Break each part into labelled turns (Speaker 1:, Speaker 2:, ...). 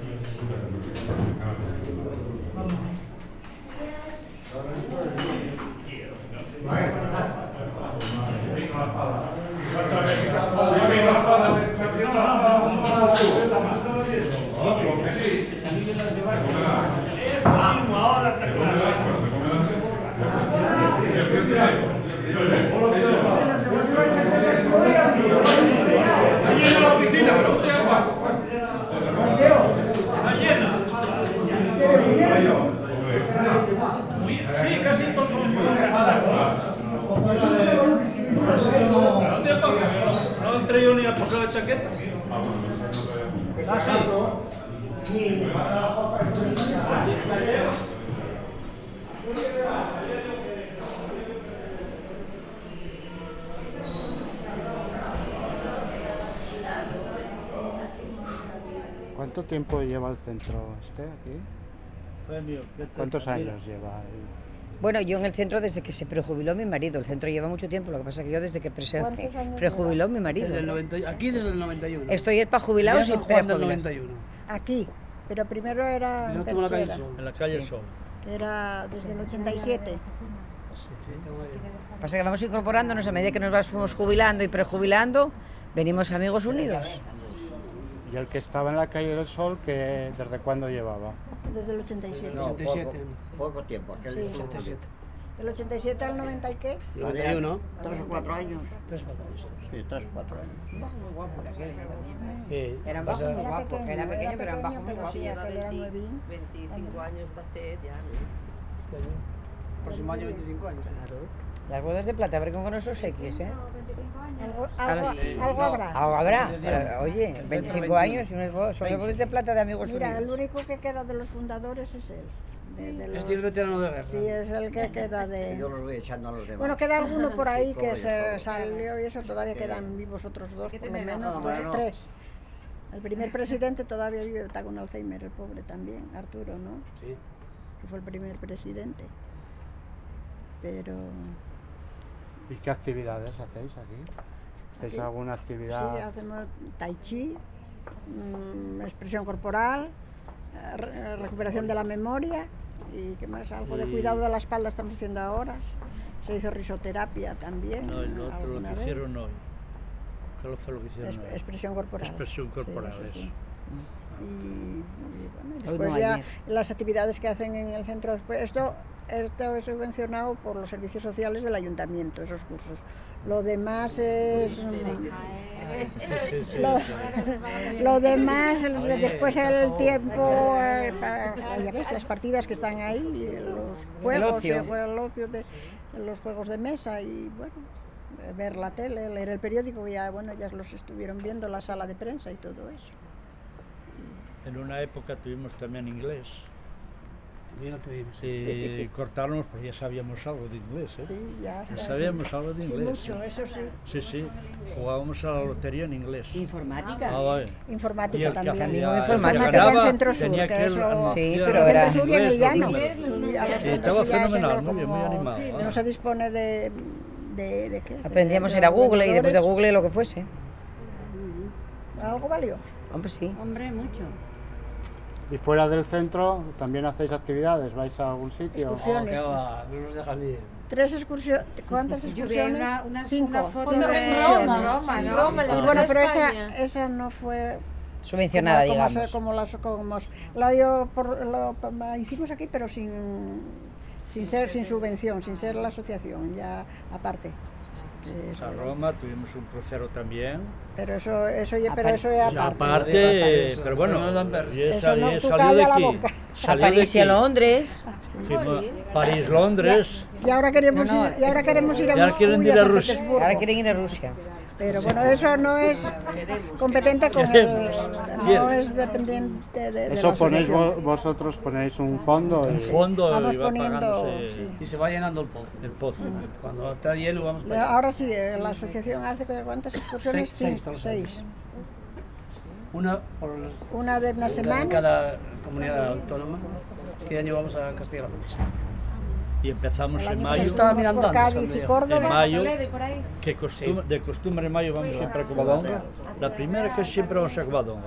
Speaker 1: Sí, casi todos son no entré yo ni a posar la chaqueta. Ah, sí.
Speaker 2: ¿Cuánto tiempo lleva el centro aquí? ¿Cuántos años lleva?
Speaker 3: Bueno, yo en el centro desde que se prejubiló mi marido. El centro lleva mucho tiempo, lo que pasa es que yo desde que prejubiló mi marido.
Speaker 4: Desde el 90, aquí desde el 91.
Speaker 3: Estoy para jubilados y
Speaker 4: prejubilados.
Speaker 3: prejubilados.
Speaker 4: 91.
Speaker 5: Aquí, pero primero era en
Speaker 4: En la calle
Speaker 5: Perchera,
Speaker 4: Sol.
Speaker 6: En la calle Sol.
Speaker 5: era desde el 87.
Speaker 3: Lo que pasa es que vamos incorporándonos a medida que nos vamos jubilando y prejubilando, venimos Amigos Unidos.
Speaker 2: ¿Y el que estaba en la calle del Sol, que desde cuándo llevaba?
Speaker 5: Desde el 87.
Speaker 4: No, 87.
Speaker 7: Poco tiempo, aquel
Speaker 5: Sí,
Speaker 7: estuvo
Speaker 4: 87.
Speaker 5: Del 87 al 90 y qué.
Speaker 4: 91.
Speaker 7: 3 o 4 años.
Speaker 4: 3 o 4 años.
Speaker 7: Sí, 3 o 4 años.
Speaker 3: Eran bajos muy
Speaker 5: Era
Speaker 3: guapos,
Speaker 5: pequeño,
Speaker 3: era pequeño, pero eran
Speaker 5: pequeño,
Speaker 3: bajos muy
Speaker 5: pero
Speaker 3: guapos.
Speaker 5: sí, aquel era nuevín.
Speaker 8: 25 años de hacer ya.
Speaker 4: Este año. Próximo año 25 años.
Speaker 3: Las bodas de plata, a ver con esos X, ¿eh?
Speaker 5: Algo habrá.
Speaker 3: Algo habrá. Pero, oye, 25 años y unas bodas, son las bodas de plata de Amigos
Speaker 5: Mira, el
Speaker 3: Unidos.
Speaker 5: único que queda de los fundadores es él. De los-
Speaker 4: Este es el veterano de guerra.
Speaker 5: Sí, es el que queda de...
Speaker 7: Yo los voy echando a los demás.
Speaker 5: Bueno, queda alguno por ahí
Speaker 7: Sí,
Speaker 5: que
Speaker 7: como
Speaker 5: se
Speaker 7: yo
Speaker 5: salió y eso, todavía quedan vivos otros dos, por lo menos,
Speaker 7: No,
Speaker 5: dos
Speaker 7: bueno,
Speaker 5: o tres. El primer presidente todavía vive, está con Alzheimer, el pobre también, Arturo, ¿no?
Speaker 4: Sí.
Speaker 5: Que fue el primer presidente. Pero
Speaker 2: ¿Y qué actividades hacéis aquí? ¿Hacéis
Speaker 5: Aquí.
Speaker 2: alguna actividad?
Speaker 5: sí, hacemos tai chi, expresión corporal, recuperación de la memoria y qué más, algo de cuidado de la espalda estamos haciendo ahora. Se hizo risoterapia también.
Speaker 6: No, el otro lo
Speaker 5: alguna
Speaker 6: que
Speaker 5: vez.
Speaker 6: hicieron hoy. ¿Qué fue lo que hicieron hoy?
Speaker 5: Expresión corporal.
Speaker 6: Expresión corporal,
Speaker 5: Sí,
Speaker 6: eso.
Speaker 5: sí. Y bueno,
Speaker 3: Hoy
Speaker 5: después
Speaker 3: no,
Speaker 5: ya
Speaker 3: ayer.
Speaker 5: las actividades que hacen en el centro, después, esto es subvencionado por los servicios sociales del ayuntamiento, esos cursos. Lo demás es...
Speaker 6: Sí, sí.
Speaker 5: Lo demás, después el tiempo, ya ves, las partidas que están ahí, los juegos,
Speaker 3: ocio.
Speaker 5: el ocio de los juegos de mesa y bueno, ver la tele, leer el periódico, ya bueno, ya los estuvieron viendo, la sala de prensa y todo eso.
Speaker 6: En una época tuvimos también inglés.
Speaker 4: También lo tuvimos.
Speaker 6: Y cortábamos porque ya sabíamos algo de inglés, ¿eh?
Speaker 5: Sí, ya está.
Speaker 6: Ya sabíamos algo de
Speaker 5: Sí,
Speaker 6: inglés.
Speaker 5: mucho, eso sí.
Speaker 6: Sí, sí. Jugábamos a la lotería en inglés.
Speaker 3: Informática.
Speaker 6: Ah, vale.
Speaker 5: Informática
Speaker 6: Y el que
Speaker 5: también.
Speaker 3: hacía-
Speaker 5: Informática
Speaker 3: ganaba
Speaker 5: en Centro Sur,
Speaker 6: tenía
Speaker 5: que
Speaker 6: que
Speaker 5: eso...
Speaker 3: Sí,
Speaker 6: anunciar
Speaker 3: pero
Speaker 6: en
Speaker 3: era-
Speaker 5: Centro Sur y en el
Speaker 6: inglés,
Speaker 5: llano.
Speaker 6: números.
Speaker 5: Y a los
Speaker 6: Sí,
Speaker 5: centros
Speaker 6: estaba
Speaker 5: ya es
Speaker 6: fenomenal,
Speaker 5: como-
Speaker 6: muy bien, muy animado.
Speaker 5: sí,
Speaker 6: ah.
Speaker 5: no se dispone de qué.
Speaker 3: Aprendíamos
Speaker 5: de
Speaker 3: a ir a Google y después de
Speaker 5: ordenadores.
Speaker 3: Google lo que fuese.
Speaker 5: Algo valió.
Speaker 3: Hombre, sí.
Speaker 8: Hombre, mucho.
Speaker 2: ¿Y fuera del centro también hacéis actividades? ¿Vais a algún sitio?
Speaker 5: Excursiones.
Speaker 4: ¿Qué va? No nos dejan ir.
Speaker 5: 3 excursiones. ¿Cuántas
Speaker 8: Yo vi
Speaker 5: excursiones? 5.
Speaker 8: una foto
Speaker 5: Cinco
Speaker 8: de
Speaker 5: excursiones.
Speaker 8: Roma, ¿no?
Speaker 9: Roma, la
Speaker 5: Sí,
Speaker 9: de
Speaker 5: bueno, pero
Speaker 9: España.
Speaker 5: esa no fue
Speaker 3: Subvencionada,
Speaker 5: como
Speaker 3: digamos.
Speaker 5: la hicimos aquí, pero sin subvención, sin ser la asociación, ya aparte.
Speaker 6: A Roma tuvimos un crucero también.
Speaker 5: Pero eso ya
Speaker 6: Y
Speaker 5: aparte.
Speaker 6: aparte, pero bueno,
Speaker 4: No dan ver.
Speaker 6: y
Speaker 5: Eso no, tú
Speaker 6: salió de
Speaker 5: calla la
Speaker 6: aquí.
Speaker 5: boca.
Speaker 3: A
Speaker 6: Salió de
Speaker 3: París y a
Speaker 6: aquí.
Speaker 3: Londres.
Speaker 6: Fuimos a París, Londres.
Speaker 5: Y ahora queremos
Speaker 3: No, no,
Speaker 5: ir, y ahora queremos ir a
Speaker 6: y ahora
Speaker 5: Moscú
Speaker 6: quieren
Speaker 5: y
Speaker 6: ir
Speaker 5: a
Speaker 6: a
Speaker 5: San
Speaker 6: Rusia.
Speaker 5: Petersburgo.
Speaker 3: Ahora quieren ir a Rusia.
Speaker 5: Pero bueno, eso no es competente con no es dependiente de
Speaker 2: Eso
Speaker 5: la
Speaker 2: ponéis
Speaker 5: asociación.
Speaker 2: vosotros, ponéis un fondo
Speaker 6: Un
Speaker 2: y
Speaker 6: fondo
Speaker 5: Vamos
Speaker 6: y va
Speaker 5: poniendo,
Speaker 6: pagándose
Speaker 5: sí.
Speaker 4: Y se va llenando el pozo.
Speaker 6: el pozo.
Speaker 4: Cuando está lleno vamos para allá.
Speaker 5: Ahora sí, la asociación hace ¿cuántas excursiones?
Speaker 4: Seis todos los
Speaker 5: 6.
Speaker 4: Una por
Speaker 5: Una de una
Speaker 4: una de
Speaker 5: semana.
Speaker 4: cada comunidad autónoma. Este año vamos a Castilla-La Mancha.
Speaker 6: Y empezamos
Speaker 5: El
Speaker 6: en
Speaker 5: año
Speaker 6: mayo.
Speaker 5: pasado
Speaker 4: Estaba
Speaker 5: fuimos
Speaker 4: mirando
Speaker 5: por
Speaker 4: antes,
Speaker 5: Cádiz y
Speaker 4: en
Speaker 5: Córdoba.
Speaker 6: En mayo,
Speaker 9: Toledo y por ahí.
Speaker 6: que de costumbre en mayo vamos siempre a Covadonga. La primera que siempre vamos a Covadonga.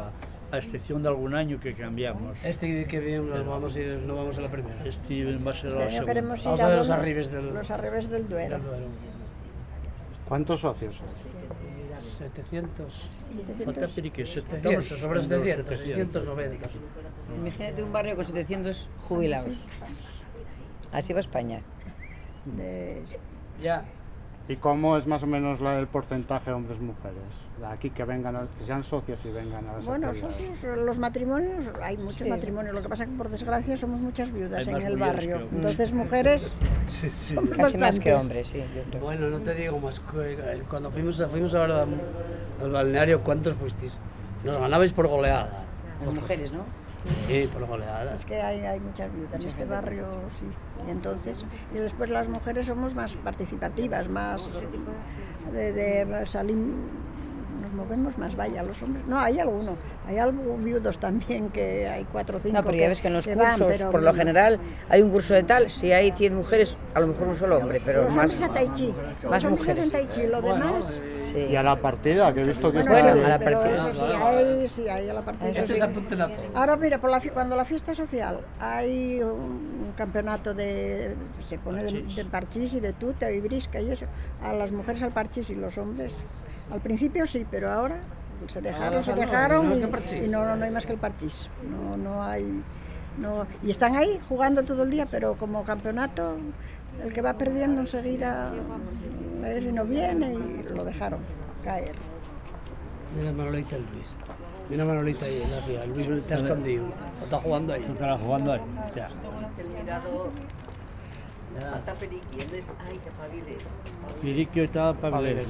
Speaker 6: a excepción de algún año que cambiamos.
Speaker 4: Este que viene no vamos a la primera.
Speaker 6: Este va a ser
Speaker 5: Este
Speaker 6: la
Speaker 5: año
Speaker 6: segunda.
Speaker 5: queremos ir
Speaker 4: Vamos a ver los
Speaker 5: dónde?
Speaker 4: arribes del-
Speaker 5: Los arribes del Duero.
Speaker 4: Del Duero.
Speaker 2: ¿Cuántos socios sois?
Speaker 4: 700.
Speaker 6: Falta Perique,
Speaker 4: 700, sobre 700, 690.
Speaker 3: Imagínate un barrio con 700 jubilados. Así va España.
Speaker 5: De-
Speaker 4: Ya.
Speaker 2: ¿Y cómo es más o menos el porcentaje hombres-mujeres? Aquí que vengan, que sean socios y vengan a las
Speaker 5: Bueno,
Speaker 2: actividades.
Speaker 5: socios, los matrimonios, hay muchos matrimonios, lo que pasa es que por desgracia somos muchas viudas
Speaker 6: Hay
Speaker 5: en
Speaker 6: más
Speaker 5: el
Speaker 6: mujeres
Speaker 5: barrio,
Speaker 6: que hombres.
Speaker 5: entonces mujeres
Speaker 6: Sí, sí.
Speaker 5: somos
Speaker 3: Casi más que
Speaker 5: bastantes.
Speaker 3: hombres, sí, yo creo.
Speaker 4: Bueno, no te digo más. Cuando fuimos ahora al balneario, ¿cuántos fuisteis? Nos ganabais por goleada.
Speaker 3: Las mujeres, ¿no?
Speaker 4: Sí, por goleada.
Speaker 5: Es que hay muchas viudas en este barrio, sí. Y entonces, y después las mujeres somos más participativas, más de salir, nos movemos más, vaya, los hombres. No, hay alguno, hay algo viudos también, que hay 4 o 5
Speaker 3: No, pero ya ves que en los
Speaker 5: que van,
Speaker 3: cursos,
Speaker 5: pero
Speaker 3: por lo general, hay un curso de tal, si hay 100 mujeres, a lo mejor un solo hombre, pero
Speaker 5: los
Speaker 3: más,
Speaker 5: hombres a Tai Chi,
Speaker 3: más
Speaker 5: los hombres
Speaker 3: mujeres.
Speaker 5: en Tai Chi, lo demás...
Speaker 3: sí.
Speaker 2: Y a la partida, que he visto que
Speaker 5: Bueno,
Speaker 2: está...
Speaker 5: sí,
Speaker 3: a la
Speaker 5: pero
Speaker 3: partida.
Speaker 5: eso sí hay a la partida.
Speaker 4: Este
Speaker 5: sí.
Speaker 4: se apunten a todo.
Speaker 5: Ahora mira, cuando la fiesta social hay un campeonato se pone de parchís y de tuta y brisca y eso, a las mujeres al parchís y los hombres al principio sí, pero ahora se dejaron
Speaker 4: no hay más que
Speaker 5: y
Speaker 4: parchís.
Speaker 5: no hay más que el parchís, no hay, y están ahí jugando todo el día, pero como campeonato el que va perdiendo enseguida y no viene y lo dejaron caer.
Speaker 4: Mira Manolita y Luis. Mira Manolita ahí en la ría. Luis te ha escondido. O está jugando ahí.
Speaker 6: Tú estarás jugando ahí. Ya.
Speaker 8: El mirador. Falta Periqui. Ay, que paviles.
Speaker 6: Perique estaba para ver.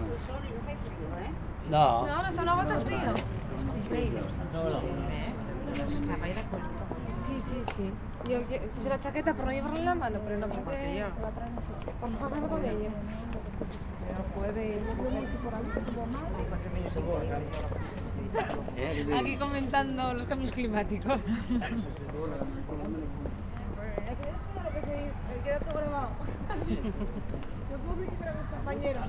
Speaker 4: No.
Speaker 9: No, está una gota frío. Sí, sí, sí. Yo puse la chaqueta por no llevarla en la mano, pero no porque la traemos. Por favor, con ella. Aquí comentando los cambios climáticos. Queda todo grabado. Lo público para mis compañeros.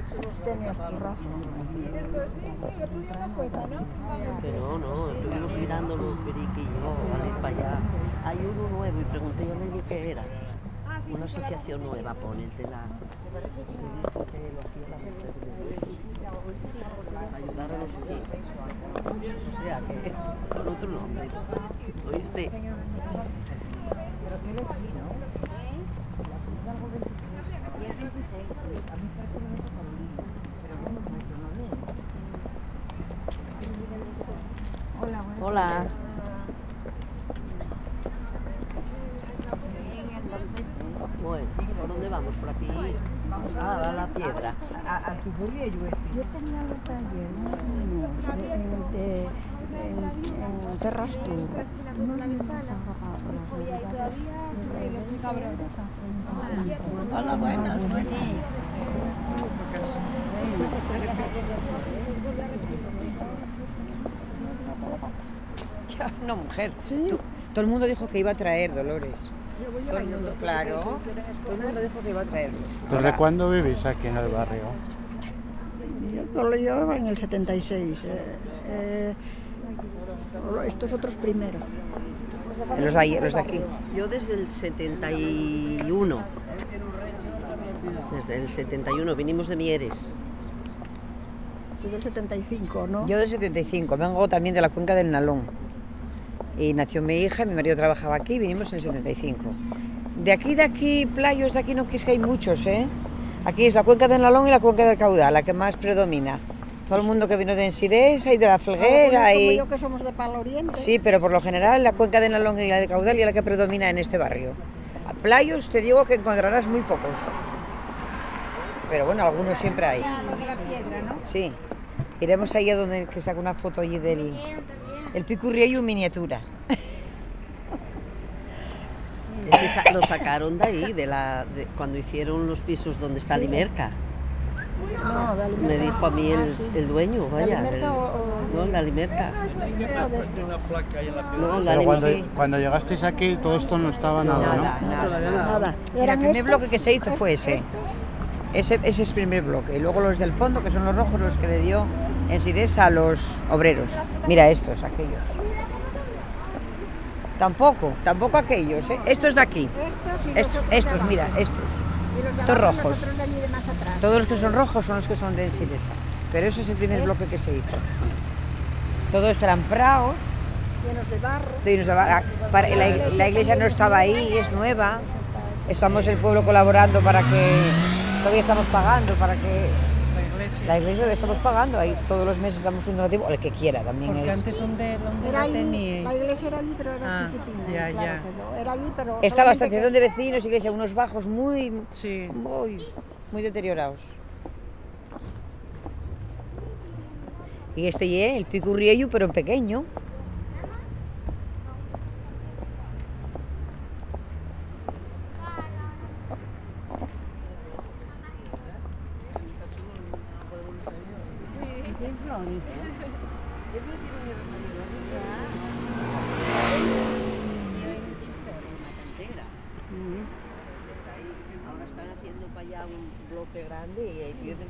Speaker 8: Pero no, estuvimos mirándolo, Periqui y yo, al ir para allá. Hay uno nuevo y pregunté yo le qué era. Una asociación nueva, pone el telar. Me dijo que lo hacía la mujer para ayudar a los hijos. O sea que con otro nombre. ¿Oíste? Hola. Bueno, ¿por dónde vamos? ¿Por aquí? A la piedra.
Speaker 5: Yo tenía un taller, unos niños en Terras Tour, unos niños
Speaker 8: Hola, buenas,
Speaker 3: Ya, no, mujer.
Speaker 5: Sí.
Speaker 3: Todo el mundo dijo que iba a traer Dolores. Todo el mundo, claro. Todo el mundo dijo que iba a traerlos.
Speaker 2: ¿Desde cuándo vivís aquí en el barrio?
Speaker 5: Yo en el 76. Estos otros primero.
Speaker 3: Los de aquí.
Speaker 8: Yo desde el 71. Desde el 71, vinimos de Mieres.
Speaker 5: Tú del 75, ¿no?
Speaker 3: Yo del 75, vengo también de la cuenca del Nalón. Y nació mi hija, mi marido trabajaba aquí, vinimos en el 75. De aquí, playos de aquí no es que hay muchos, ¿eh? Aquí es la cuenca del Nalón y la cuenca del Caudal, la que más predomina. Todo el mundo que vino de Ensiresa y de la Felguera
Speaker 5: Como
Speaker 3: y...
Speaker 5: yo que somos de Palo Oriente.
Speaker 3: Sí, pero por lo general la cuenca del Nalón y la de Caudal es la que predomina en este barrio. A playos te digo que encontrarás muy pocos. Pero bueno, algunos siempre hay. Sí. Iremos ahí a donde que saca una foto allí del el Picurriello en miniatura.
Speaker 8: Lo sacaron de ahí, cuando hicieron los pisos donde está Limerca.
Speaker 5: No, de Alimerca.
Speaker 8: Me dijo a mí el dueño, vaya.
Speaker 5: Alimerca
Speaker 8: No, la Limerca.
Speaker 6: Tiene una placa ahí en la piedra.
Speaker 8: No, la
Speaker 2: Pero
Speaker 8: Limerca.
Speaker 2: cuando llegasteis aquí todo esto no estaba nada, ¿no?
Speaker 5: Nada.
Speaker 3: El
Speaker 5: Eran
Speaker 3: primer
Speaker 5: estos,
Speaker 3: bloque que se hizo fue ese. Ese es el primer bloque. Y luego los del fondo, que son los rojos, los que le dio Ensidesa a los obreros. Mira estos, aquellos. Tampoco aquellos, ¿eh? Estos de aquí. Estos, mira, estos. Estos rojos. Todos los que son rojos son los que son de Ensidesa. Pero ese es el primer bloque que se hizo. Todo esto eran praos. Llenos de barro. La iglesia no estaba ahí, es nueva. Estamos el pueblo colaborando para que... Todavía estamos pagando para que... La iglesia la estamos pagando, ahí todos los meses damos un donativo, o el que quiera también.
Speaker 10: Porque antes ¿dónde la teníais?
Speaker 5: La iglesia era allí, pero era chiquitina.
Speaker 10: Ya,
Speaker 5: claro,
Speaker 10: ya.
Speaker 5: Era allí, pero
Speaker 3: Estaba asociación de vecinos, iglesia, unos bajos muy deteriorados. Y este el Picurriello, pero en pequeño.
Speaker 8: Ahora están haciendo para allá un bloque grande y hay piedras.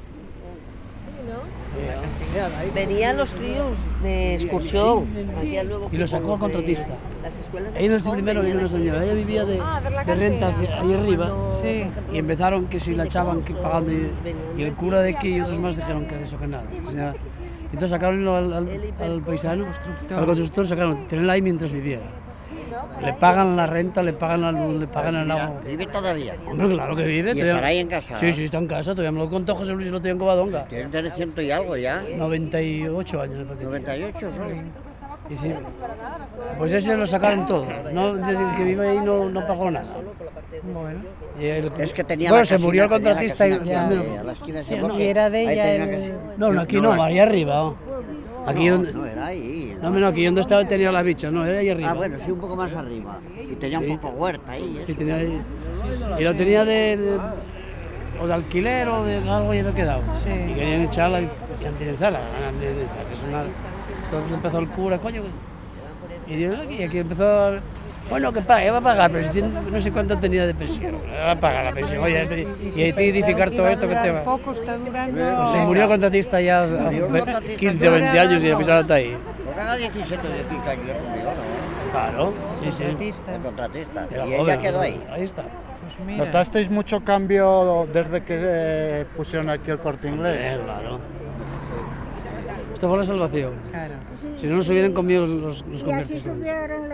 Speaker 8: Venían los críos de excursión.
Speaker 4: Y lo sacó el contratista.
Speaker 8: Las escuelas.
Speaker 4: Ahí no es el primero, vino una señora. Ella vivía de renta ahí arriba.
Speaker 10: Sí.
Speaker 4: Y empezaron que si la echaban pagando. Y el cura de aquí y otros más dijeron que de eso que nada. Entonces sacaron al paisano, al constructor, sacaron, tenerla ahí mientras viviera. Le pagan la renta, le pagan la luz, le pagan el agua.
Speaker 7: ¿Vive todavía?
Speaker 4: Hombre, claro que vive.
Speaker 7: ¿Y estará ahí en casa?
Speaker 4: Sí, está en casa, todavía me lo contó José Luis y lo tenía en Covadonga.
Speaker 7: Tiene 300 y algo ya.
Speaker 4: 98 años me parece.
Speaker 7: 98 solo.
Speaker 4: Y sí. Pues ese lo sacaron todo. No, desde que vive ahí no pagó nada.
Speaker 10: Bueno.
Speaker 4: Y
Speaker 7: Es que tenía
Speaker 4: bueno,
Speaker 7: la
Speaker 4: se murió el
Speaker 7: casina,
Speaker 4: contratista.
Speaker 7: tenía la casina de San Roque.
Speaker 10: Y era de
Speaker 7: Ahí
Speaker 10: ella
Speaker 7: tenía
Speaker 10: el...
Speaker 7: casina.
Speaker 4: No, aquí no, ahí arriba. Aquí donde...
Speaker 7: No, era ahí.
Speaker 4: No, aquí donde estaba tenía las bichas, no, era ahí arriba.
Speaker 7: Ah, bueno, sí, un poco más arriba. Y tenía un poco huerta ahí.
Speaker 4: Sí, tenía ahí. Y lo tenía o de alquiler o de algo y había quedado.
Speaker 10: Sí.
Speaker 4: Y querían echarla y antinizarla. Que es una... Entonces empezó el cura, coño. Y aquí empezó... Bueno, que pague, va a pagar, pero si no sé cuánto tenía de pensión. Va a pagar la pensión. Oye, y hay que edificar todo esto que te va.
Speaker 10: Poco está durando.
Speaker 4: Pues se murió el contratista ya hace 15 o 20 años y ya pisaron hasta ahí.
Speaker 7: Pues haga 17 de pica aquí conmigo, ¿no?
Speaker 4: Claro, sí.
Speaker 7: El contratista.
Speaker 4: Era
Speaker 7: Y
Speaker 4: joven,
Speaker 7: ella quedó ahí.
Speaker 4: Ahí está.
Speaker 10: Pues mira.
Speaker 2: ¿Notasteis mucho cambio desde que pusieron aquí el Corte Inglés?
Speaker 4: Claro. Esto fue la salvación.
Speaker 10: Claro.
Speaker 4: Si no nos hubieran comido los
Speaker 5: Y así
Speaker 4: convertidos.
Speaker 5: subieron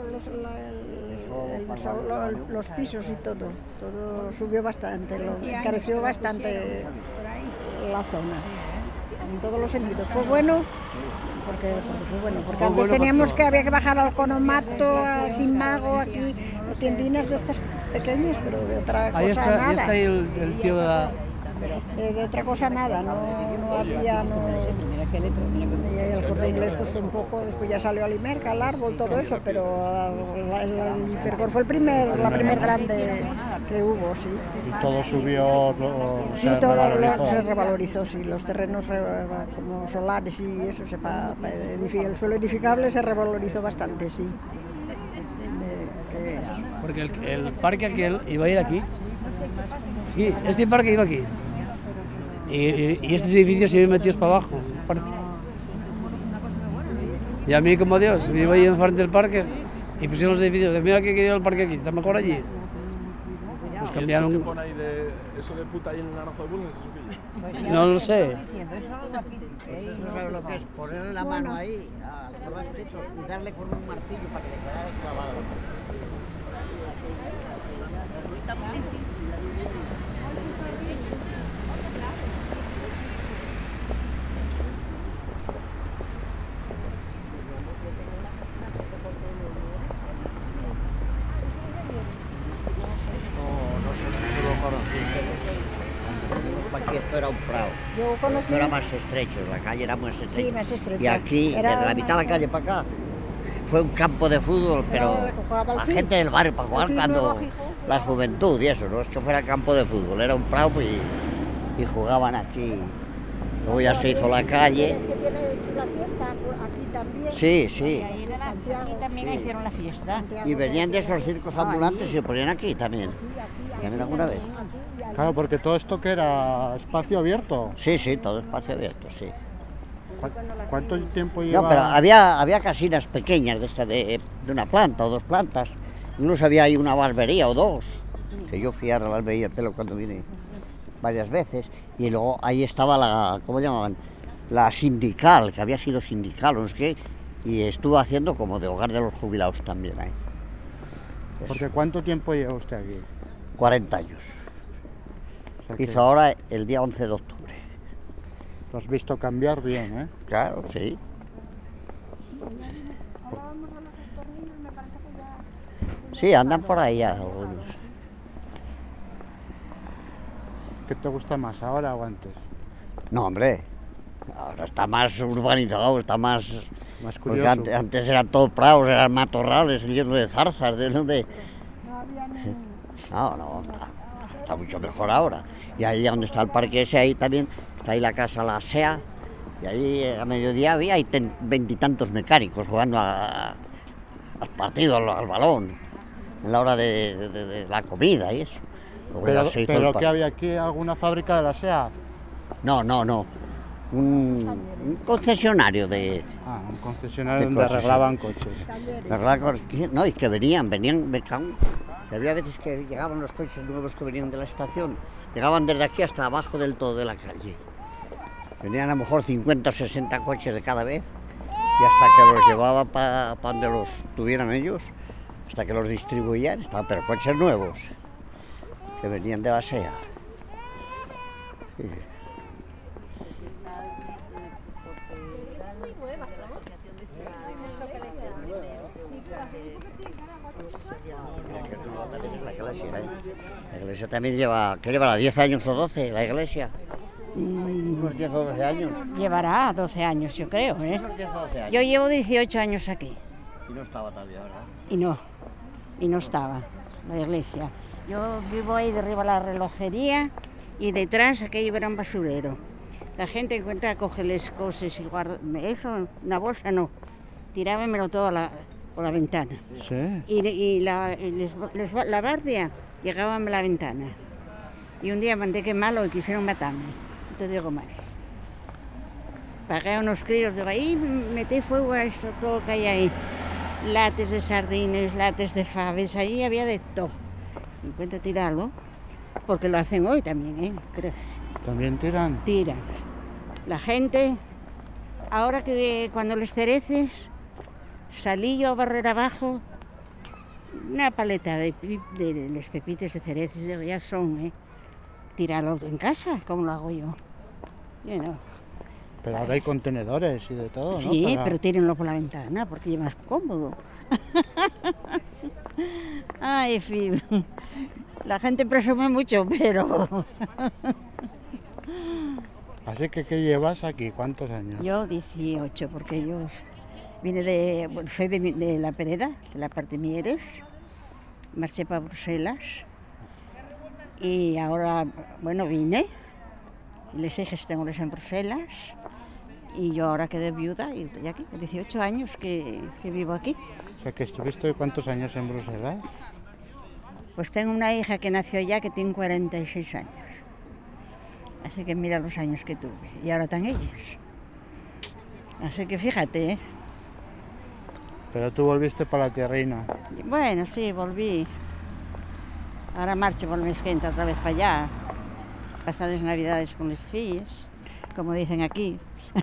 Speaker 5: los pisos y todo. Todo subió bastante, encareció bastante la zona. En todos los sentidos. Fue bueno. Porque antes teníamos había que bajar al Conomato, a Sin Mago, aquí, tiendinas de estas pequeñas, pero de otra cosa nada.
Speaker 4: Ahí está el tío de la...
Speaker 5: De otra cosa nada, no había... Y el Corte Inglés pues un poco, después ya salió Alimerca, el árbol, todo eso, pero el Hipercor fue la primer grande que hubo, sí.
Speaker 2: Y todo subió,
Speaker 5: Sí, todo se revalorizó, sí, los terrenos como solares y eso, el suelo edificable se revalorizó bastante, sí.
Speaker 4: Porque el parque aquel iba a ir aquí. Sí, este parque iba aquí. Y estos edificios se iban metidos para abajo. Y a mí, como Dios, me iba ahí enfrente del parque y pusieron los edificios. Mira que quería el parque aquí, está mejor allí. Pues cambiaron.
Speaker 11: ¿Eso se pone ahí eso de puta ahí en el Naranjo de Bulnes?
Speaker 4: No lo sé.
Speaker 7: Eso no sabe lo que es ponerle la mano ahí al colgante y darle con un martillo para que le quedara clavado.
Speaker 8: Está muy difícil.
Speaker 7: Aquí esto era un prado.
Speaker 5: Yo conocí...
Speaker 7: Esto era más estrecho, la calle era más estrecha.
Speaker 5: Sí, más estrecha.
Speaker 7: Y aquí, de la mitad de la calle para acá, fue un campo de fútbol, pero la gente del barrio para jugar cuando la juventud y eso, no es que fuera campo de fútbol, era un prado y jugaban aquí. Luego ya se hizo la calle.
Speaker 5: Se tiene hecho la fiesta aquí también.
Speaker 7: Sí, sí.
Speaker 3: Aquí también hicieron la fiesta.
Speaker 7: Y venían de esos circos ambulantes y se ponían aquí también. ¿También alguna vez?
Speaker 2: Claro, porque todo esto que era espacio abierto.
Speaker 7: Sí, sí, todo espacio abierto, sí.
Speaker 2: ¿Cuánto tiempo lleva?
Speaker 7: No, pero había casinas pequeñas de esta de una planta o 2 plantas. Incluso había ahí una barbería o 2, que yo fui a la barbería de pelo cuando vine varias veces. Y luego ahí estaba la, ¿cómo llamaban? La sindical, que había sido sindical, no sé qué, y estuvo haciendo como de hogar de los jubilados también ahí.
Speaker 2: Porque ¿cuánto tiempo lleva usted aquí?
Speaker 7: 40 años.
Speaker 2: O sea que
Speaker 7: Hizo ahora el día 11 de octubre.
Speaker 2: lo has visto cambiar bien, ¿eh?
Speaker 7: Claro, sí. Sí, andan por ahí ya algunos.
Speaker 2: ¿Qué te gusta más, ahora o antes?
Speaker 7: No, hombre, ahora está más urbanizado, está más...
Speaker 2: Más
Speaker 7: Porque
Speaker 2: curioso.
Speaker 7: antes eran todo prados, eran matorrales, llenos de zarzas, de... No, está mucho mejor ahora. Y ahí donde está el parque ese, ahí también, está ahí la casa La SEA, y ahí a mediodía había 20 y tantos mecánicos jugando al partido, al balón, en la hora de la comida y eso. Luego ya se hizo el
Speaker 2: Pero
Speaker 7: par-
Speaker 2: ¿qué había aquí? ¿Alguna fábrica de la SEA?
Speaker 7: No. Un concesionario de...
Speaker 2: Un concesionario
Speaker 7: de
Speaker 2: donde
Speaker 7: cosas,
Speaker 2: arreglaban
Speaker 7: sí.
Speaker 2: coches.
Speaker 7: No, y que venían, me cago. Que había veces que llegaban los coches nuevos que venían de la estación, llegaban desde aquí hasta abajo del todo de la calle. Venían a lo mejor 50 o 60 coches de cada vez, y hasta que los llevaban para donde los tuvieran ellos, hasta que los distribuían, pero coches nuevos, que venían de la SEA. Sí. La iglesia también lleva, ¿qué llevará? ¿10 años o 12 la iglesia? Unos 10 o 12 años.
Speaker 12: Llevará 12 años, yo creo, ¿eh?
Speaker 7: Unos 10 o 12 años.
Speaker 12: Yo llevo 18 años aquí
Speaker 7: Y no estaba todavía, ¿verdad?
Speaker 12: y no estaba la iglesia. Yo vivo ahí de arriba la relojería y detrás aquello era un basurero. La gente encuentra, coge las cosas y guarda, eso, una bolsa no, tirábamelo todo por la ventana.
Speaker 2: Sí.
Speaker 12: Y la guardia llegaban a la ventana. Y un día mandé que malo y quisieron matarme, no te digo más. Pagué a unos críos, digo, ahí metí fuego a eso, todo que hay ahí. Lates de sardines, lates de faves, ahí había de todo. Y cuenta tirarlo, porque lo hacen hoy también, ¿eh? Creo.
Speaker 2: ¿También tiran?
Speaker 12: Tiran. La gente, ahora que cuando les cereces, salí yo a barrer abajo una paleta de los pepites de cereces, digo, ya son, ¿eh? Tirarlo en casa, como lo hago yo.
Speaker 2: Pero ahora hay contenedores y de todo, ¿no?
Speaker 12: Sí, pero tírenlo por la ventana, porque es más cómodo. Ay, en fin, la gente presume mucho, pero...
Speaker 2: Así que, ¿qué llevas aquí? ¿Cuántos años?
Speaker 12: Yo 18, porque yo soy de la Pereda, de la parte de Mieres, marché para Bruselas y ahora, bueno, vine y les hijas tengo en Bruselas y yo ahora quedé viuda y estoy aquí, 18 años que vivo aquí.
Speaker 2: O sea, que estuviste ¿cuántos años en Bruselas?
Speaker 12: Pues tengo una hija que nació allá que tiene 46 años. Así que mira los años que tuve. Y ahora están ellos. Así que fíjate, ¿eh?
Speaker 2: Pero tú volviste para la tierrina.
Speaker 12: Bueno, sí, volví. Ahora marcho por el mes que entra otra vez para allá. Pasar las Navidades con los fillos, como dicen aquí.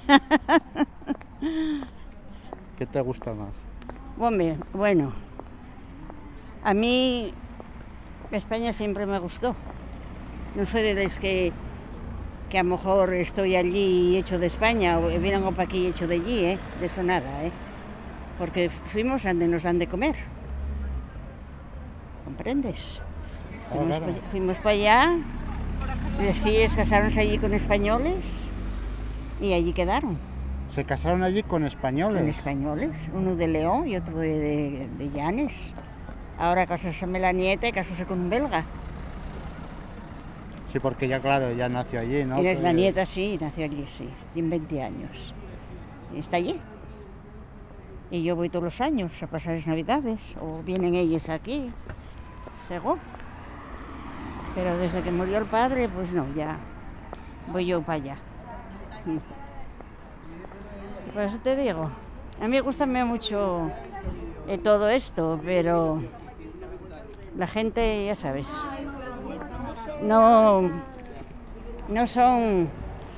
Speaker 2: ¿Qué te gusta más?
Speaker 12: Hombre, bueno, a mí España siempre me gustó. No soy de los que a lo mejor estoy allí hecho de España o vengo para aquí hecho de allí, ¿eh? De eso nada, ¿eh? Porque fuimos donde nos dan de comer. ¿Comprendes?
Speaker 2: Claro.
Speaker 12: Fuimos para allá, los fillos casaronse allí con españoles y allí quedaron.
Speaker 2: ¿Se casaron allí con españoles?
Speaker 12: Con españoles, uno de León y otro de Llanes. Ahora casarse la nieta y casarse con un belga.
Speaker 2: Sí, porque ya, claro, ya nació allí, ¿no?
Speaker 12: Y la nieta sí, nació allí, sí, tiene 20 años. Y está allí. Y yo voy todos los años a pasar las Navidades, o vienen ellos aquí, según. Pero desde que murió el padre, pues no, ya voy yo para allá. Por eso te digo, a mí me gusta mucho todo esto, pero la gente, ya sabes, no son,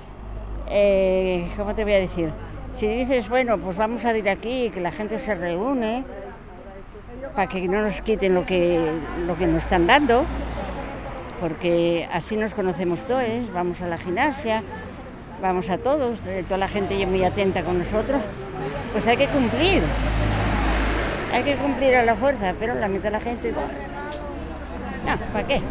Speaker 12: ¿cómo te voy a decir? Si dices, bueno, pues vamos a ir aquí, que la gente se reúne, para que no nos quiten lo que nos están dando, porque así nos conocemos todos, vamos a la gimnasia, vamos a todos, toda la gente muy atenta con nosotros, pues hay que cumplir a la fuerza, pero la mitad de la gente, no, ¿para qué?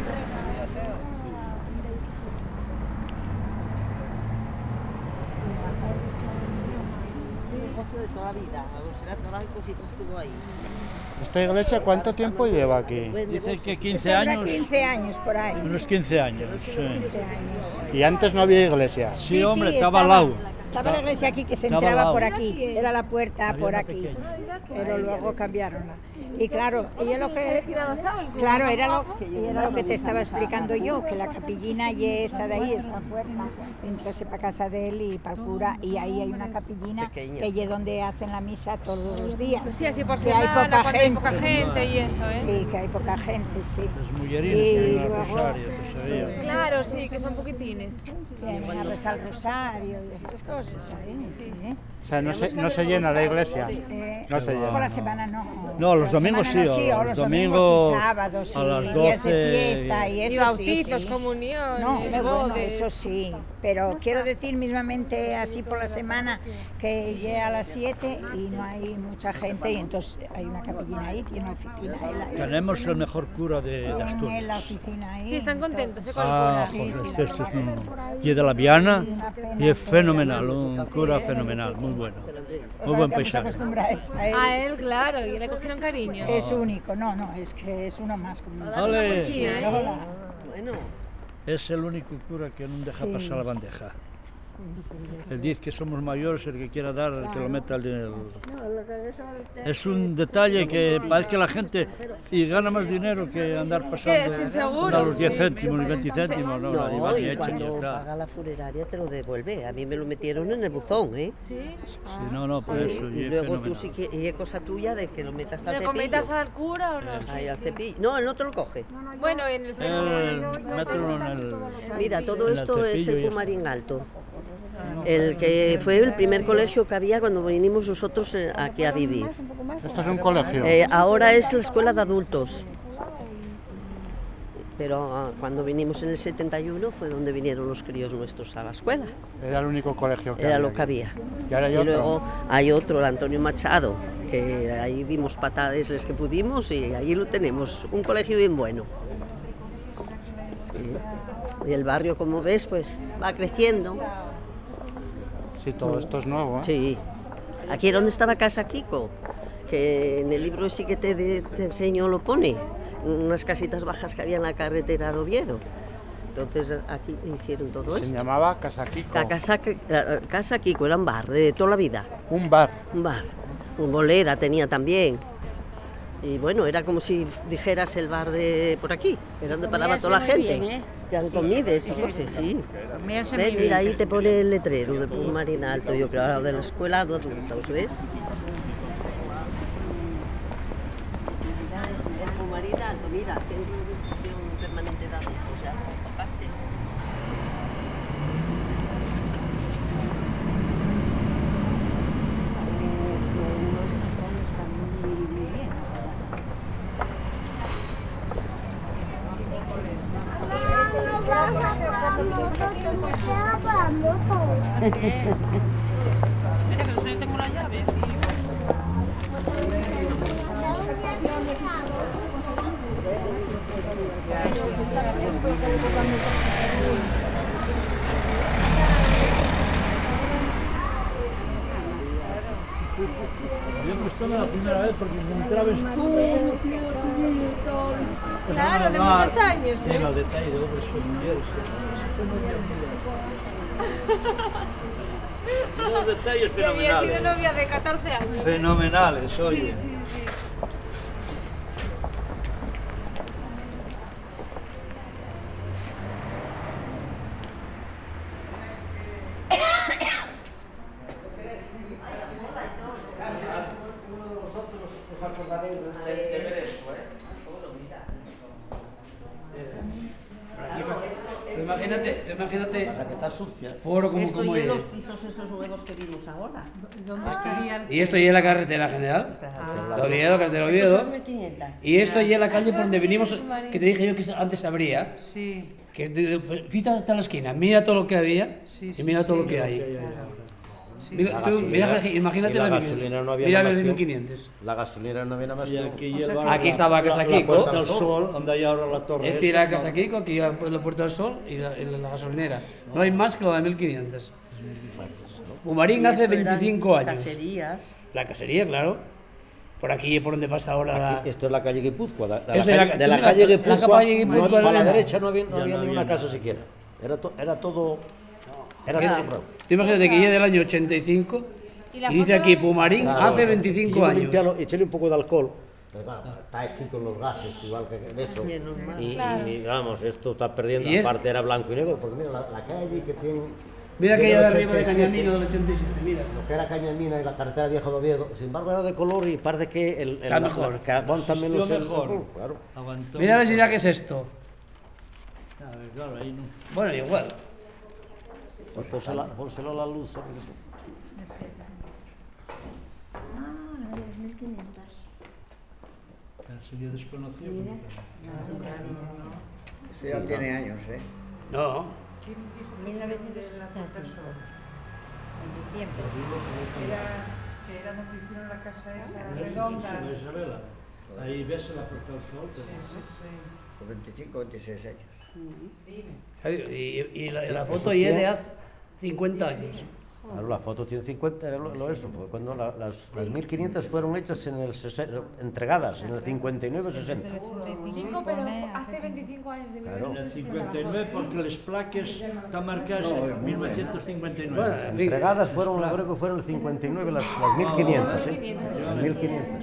Speaker 8: De toda la vida, será trabajo y siempre estuvo ahí.
Speaker 2: ¿Esta iglesia cuánto tiempo lleva aquí?
Speaker 6: Dice que 15 años.
Speaker 5: 15 años por ahí.
Speaker 6: Unos 15 años. Sí.
Speaker 5: 15 años.
Speaker 2: ¿Y antes no había iglesia?
Speaker 6: Sí, hombre, estaba al lado.
Speaker 5: Estaba la iglesia aquí que se entraba por aquí, era la puerta por aquí, pero luego cambiaronla. Y claro, ella lo que claro era lo que te estaba explicando yo, que la capillina y esa de ahí, esa puerta, entrase para casa de él y para el cura, y ahí hay una capillina que es donde hacen la misa todos los días.
Speaker 9: Sí, así por
Speaker 5: que
Speaker 9: semana,
Speaker 5: hay
Speaker 9: poca gente y eso, ¿eh?
Speaker 5: Sí, que hay poca gente, sí.
Speaker 6: Los mullerinos vienen al rosario, te sabía.
Speaker 9: Claro, sí, que son poquitines.
Speaker 5: Vienen a rezar el rosario y estas cosas, ¿sabes? Sí.
Speaker 2: O sea, no se llena la iglesia. No se llena.
Speaker 5: Por la semana no.
Speaker 6: No, los domingos sí,
Speaker 5: o los
Speaker 6: domingos
Speaker 5: y sábados,
Speaker 6: a las
Speaker 5: días
Speaker 6: 12
Speaker 5: de fiesta y eso
Speaker 9: Y bautizos,
Speaker 5: sí.
Speaker 9: comuniones,
Speaker 5: No, bueno,
Speaker 9: bodes.
Speaker 5: eso sí, pero quiero decir mismamente así por la semana que llega a las 7 y no hay mucha gente y entonces hay una capillina ahí, tiene una oficina.
Speaker 6: Tenemos el mejor cura de Asturias.
Speaker 5: En la oficina ahí.
Speaker 9: Sí, están contentos, ¿eh? Con el
Speaker 6: Ah,
Speaker 9: cura.
Speaker 6: joder, este es y es de la Viana y es fenomenal, un cura fenomenal, muy bueno, muy buen paisaje.
Speaker 9: A él, claro, y le cogieron cariño.
Speaker 5: Es único, no, es que es uno más como
Speaker 6: Ole.
Speaker 9: Sí, ¿eh?
Speaker 8: Bueno,
Speaker 6: Es el único cura que no deja pasar la bandeja. Él dice que somos mayores, el que quiera dar, que lo meta en el... Es un detalle que parece que la gente y gana más dinero que andar pasando
Speaker 9: Sí, seguro.
Speaker 6: a los 10 céntimos, ni 20 céntimos, no, nadie va
Speaker 8: no,
Speaker 6: ni
Speaker 8: y
Speaker 6: hecho, ni
Speaker 8: cuando
Speaker 6: está.
Speaker 8: paga la funeraria te lo devuelve. A mí me lo metieron en el buzón, ¿eh?
Speaker 9: Sí.
Speaker 6: Sí, no, por eso,
Speaker 8: Y
Speaker 6: y es
Speaker 8: luego tú
Speaker 6: fenomenal.
Speaker 8: sí que, y es cosa tuya de que lo metas al
Speaker 9: ¿Le
Speaker 8: cepillo.
Speaker 9: comentas al cura o no?
Speaker 8: Ahí al
Speaker 9: Sí.
Speaker 8: cepillo. No, él no te lo coge.
Speaker 9: Bueno, en el frente.
Speaker 6: Mételo en el...
Speaker 8: Mira, todo
Speaker 6: en el
Speaker 8: esto es
Speaker 6: cepillo y
Speaker 8: el
Speaker 6: ya
Speaker 8: Pumarín Alto. El que fue el primer colegio que había cuando vinimos nosotros aquí a vivir.
Speaker 2: Esto es un colegio.
Speaker 8: Ahora es la escuela de adultos. Pero cuando vinimos en el 71 fue donde vinieron los críos nuestros a la escuela.
Speaker 2: Era el único colegio que
Speaker 8: Era
Speaker 2: había
Speaker 8: lo que
Speaker 2: aquí.
Speaker 8: había.
Speaker 2: Y ahora hay
Speaker 8: Y
Speaker 2: otro.
Speaker 8: luego hay otro, el Antonio Machado, que ahí dimos patadas las que pudimos y ahí lo tenemos, un colegio bien bueno. Sí. Y el barrio, como ves, pues va creciendo.
Speaker 2: Sí, todo esto es nuevo, ¿eh?
Speaker 8: Sí. Aquí era donde estaba Casa Kiko, que en el libro sí que te enseño lo pone, unas casitas bajas que había en la carretera de Oviedo. Entonces aquí hicieron todo esto.
Speaker 2: Se llamaba Casa Kiko.
Speaker 8: Casa Kiko era un bar de toda la vida.
Speaker 2: Un bar.
Speaker 8: Un bar. Un bolera tenía también. Y bueno, era como si dijeras el bar de por aquí, era donde paraba toda la gente. Eran comidas y cosas, sí. ¿Ves? Mira, ahí te pone el letrero de Pumarín Alto, yo creo, ahora de la escuela de adultos, ¿ves? El Pumarín Alto, mira, centro de educación permanente de adultos, ya, papaste.
Speaker 10: Mira que no sé, yo tengo la llave.
Speaker 6: Yo prestaba la primera vez porque me entraba
Speaker 9: Claro, de muchos años,
Speaker 6: Sí,
Speaker 9: ¿eh?
Speaker 6: el detalle de hombres con mujeres. Eso fue muy bien. Unos detalles
Speaker 9: Yo había sido
Speaker 6: fenomenales.
Speaker 9: novia de 14 años.
Speaker 6: Fenomenales, oye.
Speaker 9: Sí.
Speaker 4: Tú imagínate,
Speaker 7: La que está sucia.
Speaker 4: foro como,
Speaker 8: Esto
Speaker 4: como
Speaker 8: y
Speaker 4: es.
Speaker 8: los pisos esos nuevos que vimos ahora.
Speaker 10: ¿Dónde estaría el
Speaker 4: Y esto ya es la carretera general. De Oviedo, carretera de
Speaker 8: Estos
Speaker 4: Oviedo.
Speaker 8: son 1500.
Speaker 4: Y esto ya es la calle por donde venimos, que te dije yo que antes abría.
Speaker 10: Sí.
Speaker 4: Que fíjate a la esquina, mira todo lo que había
Speaker 10: Sí,
Speaker 4: y mira
Speaker 10: sí,
Speaker 4: todo
Speaker 10: sí.
Speaker 4: lo que hay.
Speaker 10: Claro. Sí,
Speaker 4: Mira,
Speaker 10: sí,
Speaker 4: tú,
Speaker 10: sí.
Speaker 4: mira, imagínate
Speaker 13: Y la
Speaker 4: la
Speaker 13: gasolina no había
Speaker 4: mira
Speaker 13: nada
Speaker 4: los
Speaker 13: más que-
Speaker 4: 1500.
Speaker 13: La gasolina no había nada más
Speaker 6: Y
Speaker 13: que...
Speaker 6: aquí,
Speaker 10: O sea
Speaker 6: el
Speaker 10: que-
Speaker 6: barrio,
Speaker 4: Aquí estaba Casa
Speaker 6: la
Speaker 4: Kiko.
Speaker 6: Puerta del Sol, donde hay ahora la torre.
Speaker 4: Este
Speaker 6: esa,
Speaker 4: era Casa Kiko, aquí iba por la Puerta del Sol y la gasolinera. No hay más que lo de 1500. Pumarín
Speaker 8: Y
Speaker 4: hace
Speaker 8: esto eran
Speaker 4: 25 años.
Speaker 8: Caserías.
Speaker 4: La casería, claro. Por aquí, por donde pasa ahora la...
Speaker 13: Aquí, esto es la calle Guipúzcoa. De la
Speaker 4: Eso es
Speaker 13: calle,
Speaker 4: la-
Speaker 13: de la
Speaker 4: mira,
Speaker 13: calle
Speaker 4: la
Speaker 13: Guipúzcoa,
Speaker 4: calle Guipúzcoa
Speaker 13: no, para la
Speaker 4: era-
Speaker 13: derecha no había,
Speaker 6: Ya no
Speaker 13: ni
Speaker 6: había
Speaker 13: una
Speaker 6: nada.
Speaker 13: casa siquiera. Era todo... Era
Speaker 4: Mira,
Speaker 13: todo bravo.
Speaker 4: tú imagínate que ya del año 85
Speaker 9: ¿Y la
Speaker 4: y dice
Speaker 9: foto
Speaker 4: aquí
Speaker 9: la-
Speaker 4: Pumarín
Speaker 13: Claro,
Speaker 4: hace 25
Speaker 13: quisimos
Speaker 4: años.
Speaker 13: limpiarlo, echarle un poco de alcohol. Pero claro, está aquí con los gases, igual que eso.
Speaker 8: Bien, normal.
Speaker 13: Y,
Speaker 9: Claro.
Speaker 13: y, vamos, esto está perdiendo.
Speaker 4: Y es-
Speaker 13: Aparte era blanco y negro, porque mira, la calle que tiene...
Speaker 4: Mira
Speaker 13: tiene
Speaker 4: aquella de arriba de
Speaker 13: 87,
Speaker 4: Cañamino del 87, mira.
Speaker 13: Lo que era Cañamina y la carretera Viejo de Oviedo, sin embargo era de color y parece que
Speaker 4: Está mejor.
Speaker 13: que aguanta menos
Speaker 6: Existió
Speaker 13: el
Speaker 6: mejor.
Speaker 13: alcohol, claro.
Speaker 6: Aguantó.
Speaker 4: Mira a ver si saques esto.
Speaker 6: A ver, claro, ahí no.
Speaker 4: Bueno, igual.
Speaker 13: Pues pónselo a la luz. ¿sabes?
Speaker 6: Eso yo desconocía.
Speaker 7: Eso ya tiene años, ¿eh?
Speaker 4: No.
Speaker 3: 1965. En diciembre.
Speaker 10: Que era donde hicieron la casa esa redonda.
Speaker 6: La Isabela. Ahí ves la Puerta del Sol. pero-
Speaker 7: Con 25, 26 años.
Speaker 4: Y la foto ya es de hace 50 años.
Speaker 13: Claro, la foto tiene 50, era lo eso, fue cuando las 1500 fueron hechas en el entregadas en el 59-60.
Speaker 9: 5, pero hace 25 años de mi
Speaker 13: Claro.
Speaker 6: En el 59, porque les plaques están marcadas en 1959.
Speaker 4: Bueno, en fin.
Speaker 13: Entregadas fueron, yo creo que fueron el 59 las 1500, ¿eh? Las 1500.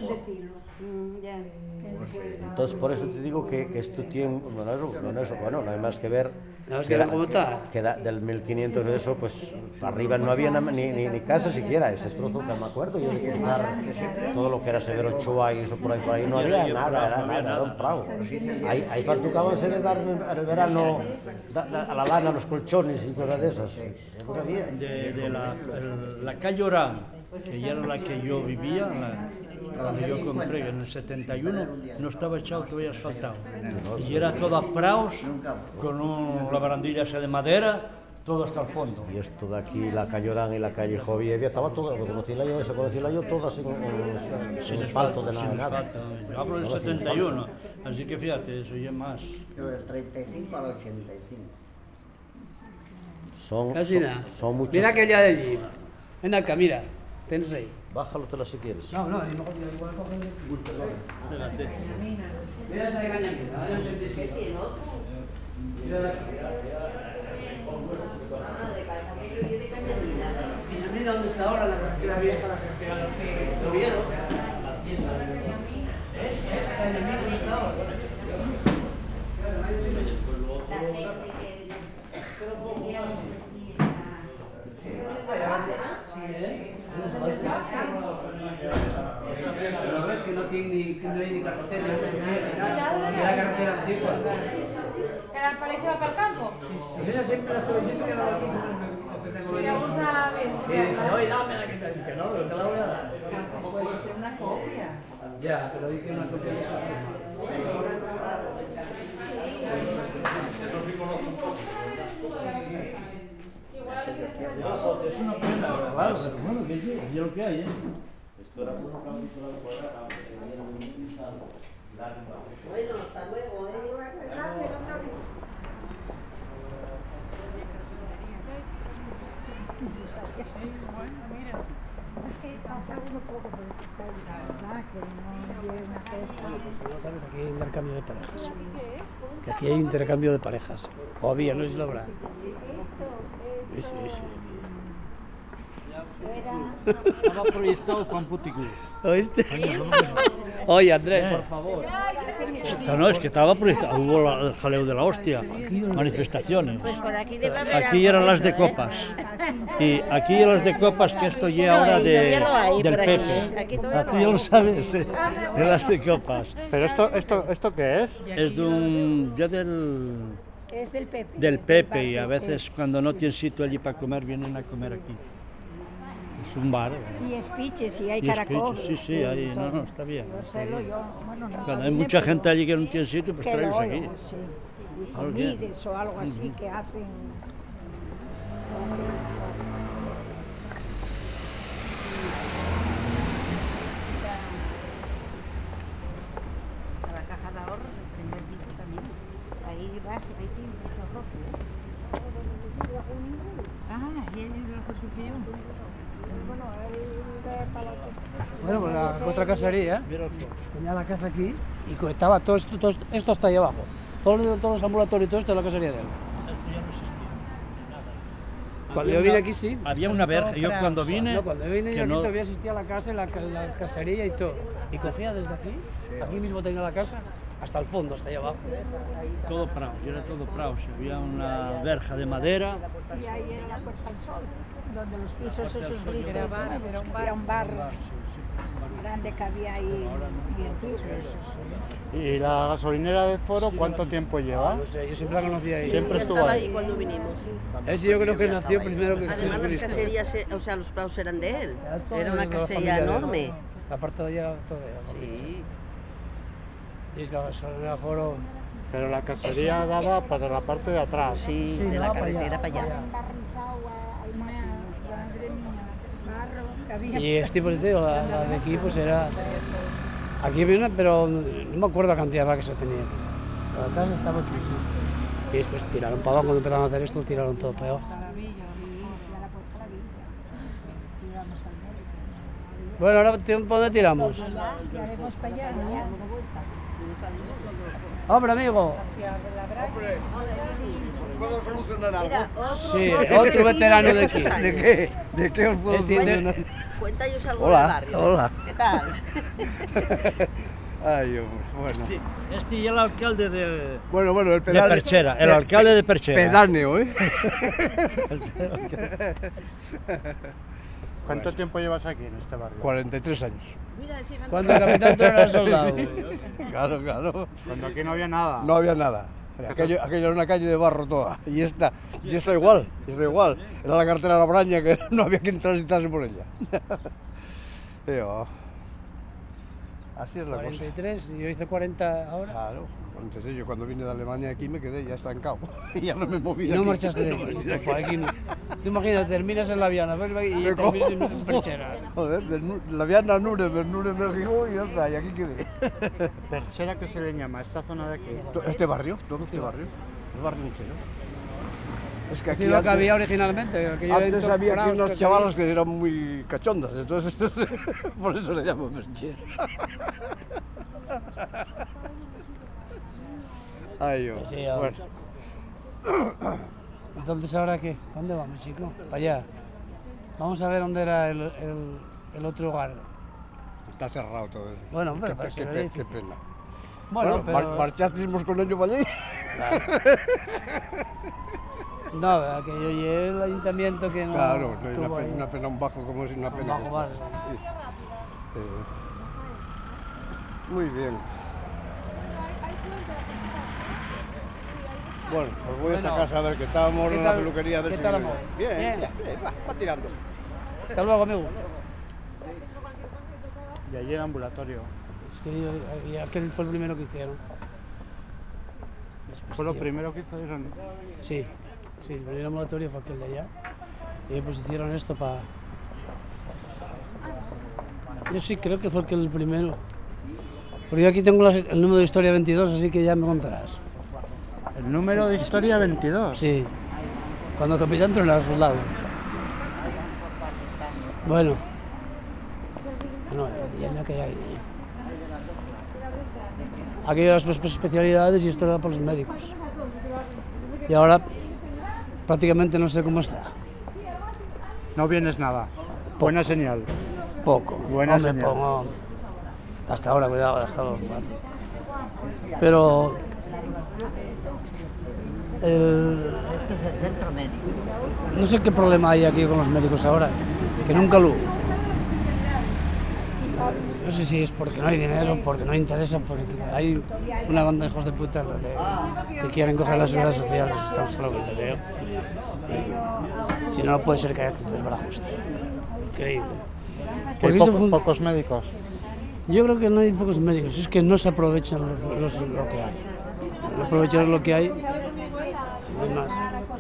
Speaker 13: Entonces por eso te digo que esto tiene, bueno, no hay más que ver.
Speaker 4: No, es que ver cómo está.
Speaker 13: Que del 1500 de eso, pues arriba no había ni casa siquiera, ese trozo que me acuerdo yo de quitar todo lo que era Severo Ochoa y eso por ahí no había nada, era un prado. Ahí fartucábanse de dar en el verano a la lana los colchones y cosas de esas. No había.
Speaker 6: De la calle Orán, que ya era la que yo vivía, cuando yo compré en el 71, no estaba echado todavía asfaltado. Y era toda praos, con la barandilla esa de madera, todo hasta el fondo.
Speaker 13: Y esto de aquí, la calle Orán y la calle Jovievia, estaba todo, lo conocía yo todas sin asfalto de
Speaker 6: Sin
Speaker 13: nada.
Speaker 6: asfalto. Yo hablo del 71, así que fíjate, eso ya más.
Speaker 7: Yo del 35 al 85.
Speaker 4: Casi nada.
Speaker 13: Son muchos.
Speaker 4: Mira aquella de allí. Ven acá, mira. Tens ahí.
Speaker 13: Bájalo si quieres.
Speaker 4: No, igual cogen el bulto.
Speaker 6: Espérate.
Speaker 4: Mira esa de Cañamina, año 87. Mira la Cañamina, ¿dónde está ahora la carretera vieja, la carretera de Oviedo? Es Cañamina, ¿dónde está ahora? Pero ves que no hay ni carretera, ni la carretera antigua.
Speaker 9: ¿Cada país se va para el campo?
Speaker 4: Pues ella siempre la estuve diciendo que no la quiso.
Speaker 9: Me gusta bien.
Speaker 4: Y dice, oye, dame la que te no, pero te la voy a dar.
Speaker 10: Puedes hacer una copia.
Speaker 4: Ya, pero di que una copia de eso.
Speaker 6: Es una pena, claro, pero bueno, que es lo que hay, ¿eh?
Speaker 8: Bueno, hasta luego, ¿eh?
Speaker 4: No sabes, aquí hay intercambio de parejas. Que aquí hay intercambio de parejas. O había, no es la verdad. Sí, sí, sí.
Speaker 6: Estaba proyectado Juan Puticlub.
Speaker 4: ¿Oíste? Oye, Andrés, por favor.
Speaker 6: No, es que estaba proyectado. Hubo el jaleo de la hostia, manifestaciones.
Speaker 12: Pues por aquí debe haber
Speaker 6: Aquí eran
Speaker 12: algo
Speaker 6: las
Speaker 12: de
Speaker 6: de
Speaker 12: eso, ¿eh?
Speaker 6: copas. Y aquí eran las de copas, que esto ya ahora
Speaker 12: todavía lo hay
Speaker 6: del
Speaker 12: por aquí,
Speaker 6: Pepe.
Speaker 12: ¿eh? Aquí todavía
Speaker 6: Tú
Speaker 12: lo
Speaker 6: ya
Speaker 12: hay.
Speaker 6: lo sabes, de las de copas.
Speaker 2: ¿Pero esto qué es?
Speaker 6: Es de un... ya del...
Speaker 5: Es del Pepe.
Speaker 6: Del
Speaker 5: es del
Speaker 6: Pepe, y
Speaker 5: bar
Speaker 6: a
Speaker 5: Pepe.
Speaker 6: veces cuando no tienen sitio allí para comer, vienen a comer aquí. Es un bar.
Speaker 5: Y espiches, y hay
Speaker 6: Y
Speaker 5: caracol.
Speaker 6: speech, sí, ahí, no, está bien.
Speaker 5: Yo sé lo yo. Bueno, no,
Speaker 6: Cuando hay
Speaker 5: vine,
Speaker 6: mucha
Speaker 5: pero
Speaker 6: gente allí que no tiene sitio, pues
Speaker 5: que
Speaker 6: traerlos
Speaker 5: lo
Speaker 6: aquí.
Speaker 5: oigo, sí. Y
Speaker 6: Claro, bien.
Speaker 5: comides o algo así que hacen.
Speaker 12: A la caja de ahorros, el primer piso también. Ahí vas, ahí tiene un piso rojo. Ah, y es la construcción.
Speaker 4: Bueno, pues la otra casería, tenía la casa aquí y estaba todo esto hasta ahí abajo. Todos los ambulatorios y todo esto es la casería de él. Cuando yo vine aquí sí.
Speaker 6: Había una verja, yo cuando vine...
Speaker 4: No, cuando yo vine
Speaker 6: que
Speaker 4: aquí
Speaker 6: no-
Speaker 4: todavía existía la casa, la casería y todo. Y cogía desde aquí mismo tenía la casa, hasta el fondo, hasta ahí abajo.
Speaker 6: Todo prado, era todo prado. Había una verja de madera.
Speaker 5: Y ahí era la Puerta al Sol, donde los pisos esos grises.
Speaker 9: Era bar, era un bar.
Speaker 5: Había un bar grande que había ahí y antiguo.
Speaker 2: ¿Y la gasolinera de Foro cuánto tiempo lleva?
Speaker 4: No sé, yo siempre la conocía ahí.
Speaker 2: Siempre
Speaker 8: Ya
Speaker 2: estuvo
Speaker 8: estaba
Speaker 2: ahí.
Speaker 8: ahí cuando vinimos.
Speaker 4: Ese yo creo que nació primero que
Speaker 8: Además las
Speaker 4: Jesucristo.
Speaker 8: caserías, o sea, los prados eran de él.
Speaker 4: Todo
Speaker 8: Era una
Speaker 4: de la
Speaker 8: casilla
Speaker 4: familia de él.
Speaker 8: enorme.
Speaker 4: La parte de allá, todo de allá.
Speaker 8: Sí.
Speaker 4: Y la gasolinera Foro.
Speaker 2: Pero la casería daba para la parte de atrás.
Speaker 8: Sí, de la carretera para allá.
Speaker 5: Madre mía, barro que había.
Speaker 4: Y este tipo de la de aquí pues era... Aquí había una, pero no me acuerdo la cantidad de vacas que tenía. La casa estaba aquí. Y después tiraron para abajo, cuando empezaron a hacer esto, tiraron todo para abajo. Bueno, ahora ¿para dónde tiramos?
Speaker 5: Tiraremos para allá, ¿no?
Speaker 4: ¡Hombre, amigo!
Speaker 14: ¿Puedo solucionar algo?
Speaker 8: Mira,
Speaker 4: Sí, otro veterano de aquí.
Speaker 14: ¿De qué? ¿De qué os puedo
Speaker 4: Este
Speaker 14: solucionar?
Speaker 8: Cuéntanos algo
Speaker 14: Hola,
Speaker 8: del barrio.
Speaker 14: hola.
Speaker 8: ¿Qué tal?
Speaker 14: Ay, hombre, bueno.
Speaker 6: Este y el alcalde de...
Speaker 14: Bueno, el
Speaker 6: de
Speaker 14: pedáneo.
Speaker 6: Perchera, el alcalde de Perchera.
Speaker 14: Pedáneo, ¿eh?
Speaker 2: ¿Cuánto tiempo llevas aquí en este barrio?
Speaker 14: 43 años.
Speaker 4: Cuando el capitán tú eras soldado.
Speaker 14: Claro, claro.
Speaker 2: Cuando aquí no había nada.
Speaker 14: No había nada. Aquello era una calle de barro toda. Y esta igual, Era la carretera de la Braña que no había quien transitase por ella. Pero, así es la
Speaker 4: 43, y yo hice 40 ahora.
Speaker 14: Claro, 46. Yo cuando vine de Alemania aquí me quedé ya estancado. Y ya no me moví.
Speaker 4: Y no marchaste de aquí. Por aquí no. Tú imagínate, terminas en La Viana y terminas en Perchera.
Speaker 14: Joder, La Viana, Nuremberg, Gijón y ya está, y aquí quedé.
Speaker 2: ¿Perchera qué se le llama? ¿Esta zona de aquí?
Speaker 14: Este barrio, todo este barrio, el barrio entero. Es que
Speaker 4: Aquí
Speaker 14: aquí
Speaker 4: lo que había originalmente.
Speaker 14: antes había aquí unas chavalas que eran muy cachondas, entonces por eso le llamo Perchera. Ay, yo.
Speaker 4: Sí,
Speaker 14: Bueno.
Speaker 4: Entonces, ¿ahora qué? ¿Dónde vamos, chico? Para allá. Vamos a ver dónde era el otro hogar.
Speaker 14: Está cerrado todo eso.
Speaker 4: Bueno, pero
Speaker 14: qué,
Speaker 4: será
Speaker 14: qué
Speaker 4: difícil.
Speaker 14: pena.
Speaker 4: Bueno, pero...
Speaker 14: ¿Marchasteis con ellos para allí?
Speaker 4: No, aquello y el ayuntamiento que no...
Speaker 14: Claro, no,
Speaker 4: tuvo ahí.
Speaker 14: una pena, un bajo como es una pena.
Speaker 4: bajo,
Speaker 14: que
Speaker 4: vale.
Speaker 14: está. Sí. Muy bien. Bueno, pues voy a esta casa a ver que estábamos en la peluquería. A ver
Speaker 4: ¿Qué
Speaker 14: si
Speaker 4: tal,
Speaker 14: viene.
Speaker 4: amor?
Speaker 14: Bien,
Speaker 4: Bien.
Speaker 14: va tirando.
Speaker 4: Hasta luego, amigo.
Speaker 2: Y allí el ambulatorio.
Speaker 4: Es que y aquel fue el primero que hicieron.
Speaker 2: ¿Fue lo primero que hicieron?
Speaker 4: Sí, el primer ambulatorio fue aquel de allá. Y pues hicieron esto para... Yo sí creo que fue el primero. Porque yo aquí tengo el número de historia 22, así que ya me contarás.
Speaker 2: ¿El número de historia 22?
Speaker 4: Sí, cuando el capitán entró era soldado. Bueno, ya no que hay. Aquí hay las especialidades y esto era para los médicos. Y ahora prácticamente no sé cómo está.
Speaker 2: No vienes nada. Buena señal.
Speaker 4: Poco.
Speaker 2: Buena
Speaker 4: no me
Speaker 2: señal.
Speaker 4: pongo... Hasta ahora, cuidado, hasta ahora. Pero...
Speaker 7: Esto es el centro médico.
Speaker 4: No sé qué problema hay aquí con los médicos ahora, que nunca lo hubo. No sé si es porque no hay dinero, porque no interesa, porque hay una banda de hijos de puta que quieren coger la seguridad social, eso estamos claro que te veo. Y si no, no puede ser que haya tanto desbarajuste. Increíble. Porque
Speaker 2: Pocos médicos.
Speaker 4: Yo creo que no hay pocos médicos, es que no se aprovechan lo que hay. No aprovechar lo que hay, no hay más.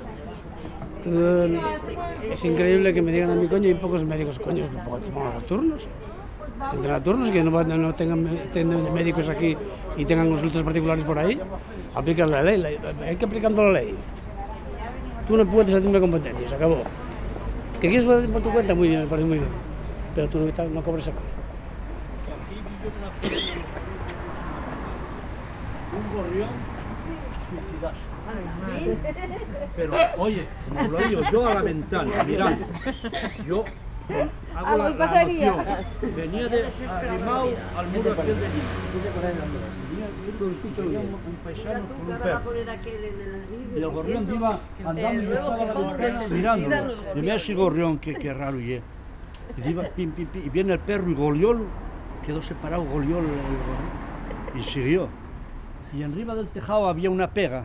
Speaker 4: Es increíble que me digan a mí, coño, hay pocos médicos, coño, que pongan los turnos. Entren a turnos, que no tengan médicos aquí y tengan consultas particulares por ahí. Aplican la ley, hay que aplicando la ley. Tú no puedes hacer una competencia, se acabó. ¿Que quieres por tu cuenta? Muy bien, me parece muy bien. Pero tú no cobres aquí.
Speaker 6: Un gorrión suicidarse. Pero, oye, como lo digo, yo a la ventana, mirando, yo hago la noción. Venía de arrimado al muro aquel de Lima. Un paisano con un perro. Y el gorrión iba andando y estaba a la ventana mirándolo. Y mira ese gorrión, qué raro y es. Y iba pim, pim, pim, y viene el perro y golió, quedó separado, golió el gorrión y siguió. Y arriba del tejado había una pega,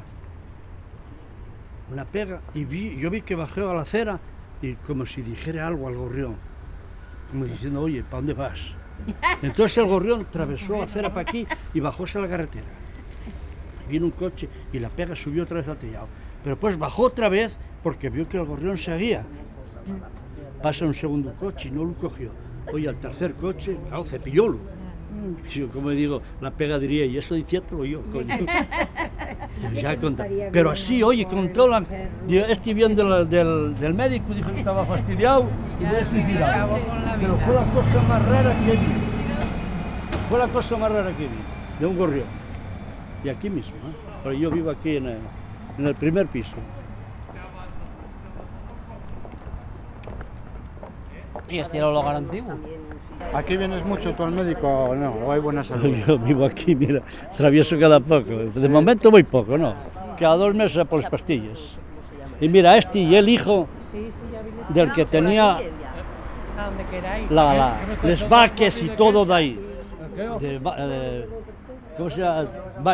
Speaker 6: y yo vi que bajó a la acera y como si dijera algo al gorrión, como diciendo, oye, ¿para dónde vas? Entonces el gorrión atravesó la acera para aquí y bajóse a la carretera. Vino un coche y la pega subió otra vez al tellado, pero pues bajó otra vez porque vio que el gorrión seguía. Pasa un segundo coche y no lo cogió. Oye, al tercer coche, claro, cepillólo. Como digo, la pega diría, y eso diciéndolo yo, coño. Ya conta. Pero así, oye, con toda la... Estoy viendo del médico, dijo que estaba fastidiado y voy a suicidar. Pero fue la cosa más rara que vi. Fue la cosa más rara que vi, de un gorrión. Y aquí mismo, ¿eh? Pero yo vivo aquí en el primer piso.
Speaker 4: ¿Y estirado el hogar antiguo?
Speaker 2: ¿Aquí vienes mucho tú al médico o no? ¿O hay buena salud?
Speaker 6: Yo vivo aquí, mira, travieso cada poco. De momento muy poco, ¿no? Cada 2 meses por las pastillas. Y mira, este y el hijo del que tenía las vacas y todo de ahí. ¿Cómo se llama?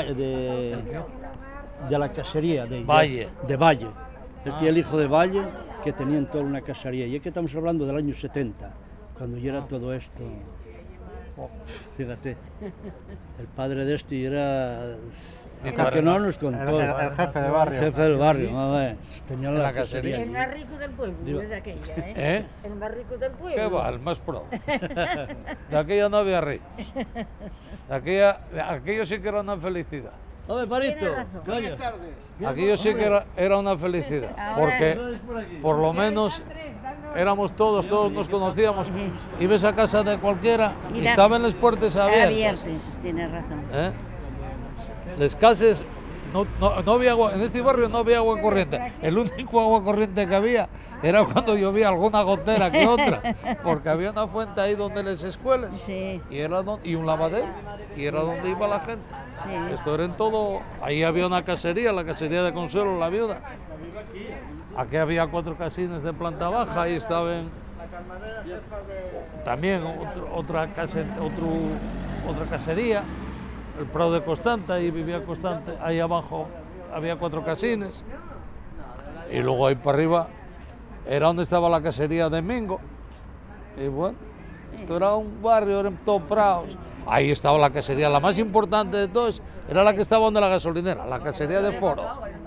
Speaker 6: De la casería. De Valle. Este y el hijo de Valle, que tenían toda una casería. Y es que estamos hablando del año 70. Cuando ya era todo esto, fíjate, el padre de este era, que no nos contó,
Speaker 2: el jefe de barrio.
Speaker 6: El jefe del barrio, a ver, tenía la casería.
Speaker 3: El más rico del pueblo, desde aquella, ¿eh? El más rico del pueblo.
Speaker 15: ¿Qué va? El más pro. De aquella no había ricos. Aquello sí que era una felicidad.
Speaker 6: Hombre, Parito,
Speaker 15: buenas tardes. Aquello sí que era una felicidad, porque por lo menos éramos todos nos conocíamos. Y ves a casa de cualquiera y estaban las puertas abiertas.
Speaker 12: Tienes razón.
Speaker 15: Las casas, no había agua, en este barrio no había agua corriente. El único agua corriente que había era cuando llovía alguna gotera que otra, porque había una fuente ahí donde las escuelas y un lavadero, y era donde iba la gente.
Speaker 12: Sí.
Speaker 15: Esto era en todo, ahí había una casería, la casería de Consuelo, la viuda. Aquí había 4 casines de planta baja, ahí estaban también otra casería, el Prado de Constante, ahí vivía Constante, ahí abajo había 4 casines, y luego ahí para arriba era donde estaba la casería de Mingo, y bueno, esto era un barrio, eran todos prados. Ahí estaba la casería, la más importante de todas, era la que estaba donde la gasolinera, la casería de Foro.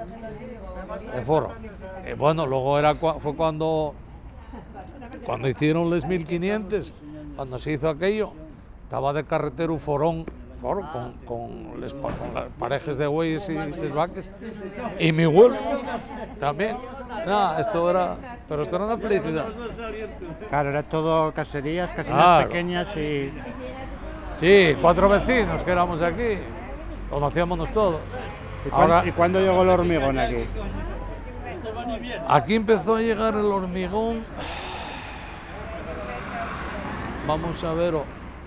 Speaker 15: Y bueno, luego fue cuando hicieron los 1500, cuando se hizo aquello, estaba de carretero un forón, con las parejas de bueyes y las vacas, y mi abuelo también. Esto era una felicidad.
Speaker 2: Claro, era todo caserías pequeñas y...
Speaker 15: Sí, 4 vecinos que éramos de aquí, conocíamos todos.
Speaker 2: ¿Y cuándo llegó el hormigón aquí?
Speaker 15: Aquí empezó a llegar el hormigón vamos a ver.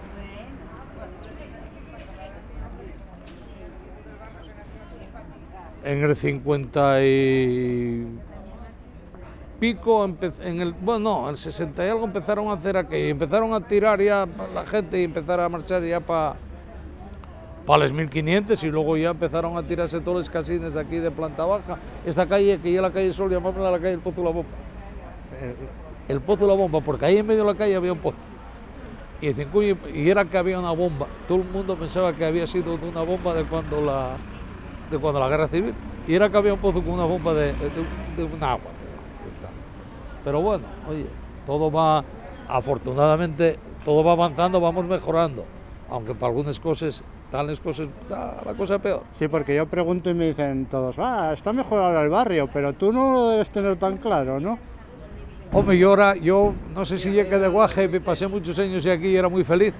Speaker 15: En el 50 y pico, en el 60 y algo empezaron a hacer aquello, empezaron a tirar ya la gente y empezar a marchar ya para las 1500 y luego ya empezaron a tirarse todos los casines de aquí de planta baja. Esta calle, que ya la calle Sol, llamámosla la calle del Pozo de la Bomba. El Pozo de la Bomba, porque ahí en medio de la calle había un pozo. Y decían, coño, y era que había una bomba. Todo el mundo pensaba que había sido una bomba de cuando la guerra civil. Y era que había un pozo con una bomba de un agua. Pero bueno, oye, todo va, afortunadamente, todo va avanzando, vamos mejorando. Aunque para algunas cosas, tales cosas, está la cosa peor.
Speaker 2: Sí, porque yo pregunto y me dicen todos, está mejor ahora el barrio, pero tú no lo debes tener tan claro, ¿no?
Speaker 15: Hombre, yo no sé si llegué de Guaje, me pasé muchos años y aquí era muy feliz.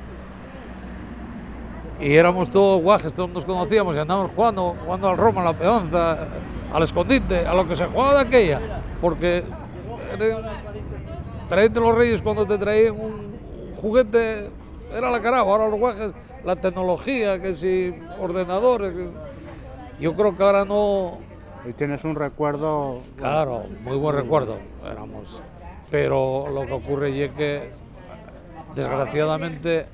Speaker 15: Y éramos todos guajes, todos nos conocíamos y andábamos jugando al Roma, a la peonza, al escondite, a lo que se jugaba de aquella. Porque traerte los reyes cuando te traían un juguete era la carajo. Ahora los guajes, la tecnología, que si ordenadores, yo creo que ahora no.
Speaker 2: Y tienes un recuerdo.
Speaker 15: Claro, muy buen recuerdo éramos. Pero lo que ocurre es que desgraciadamente,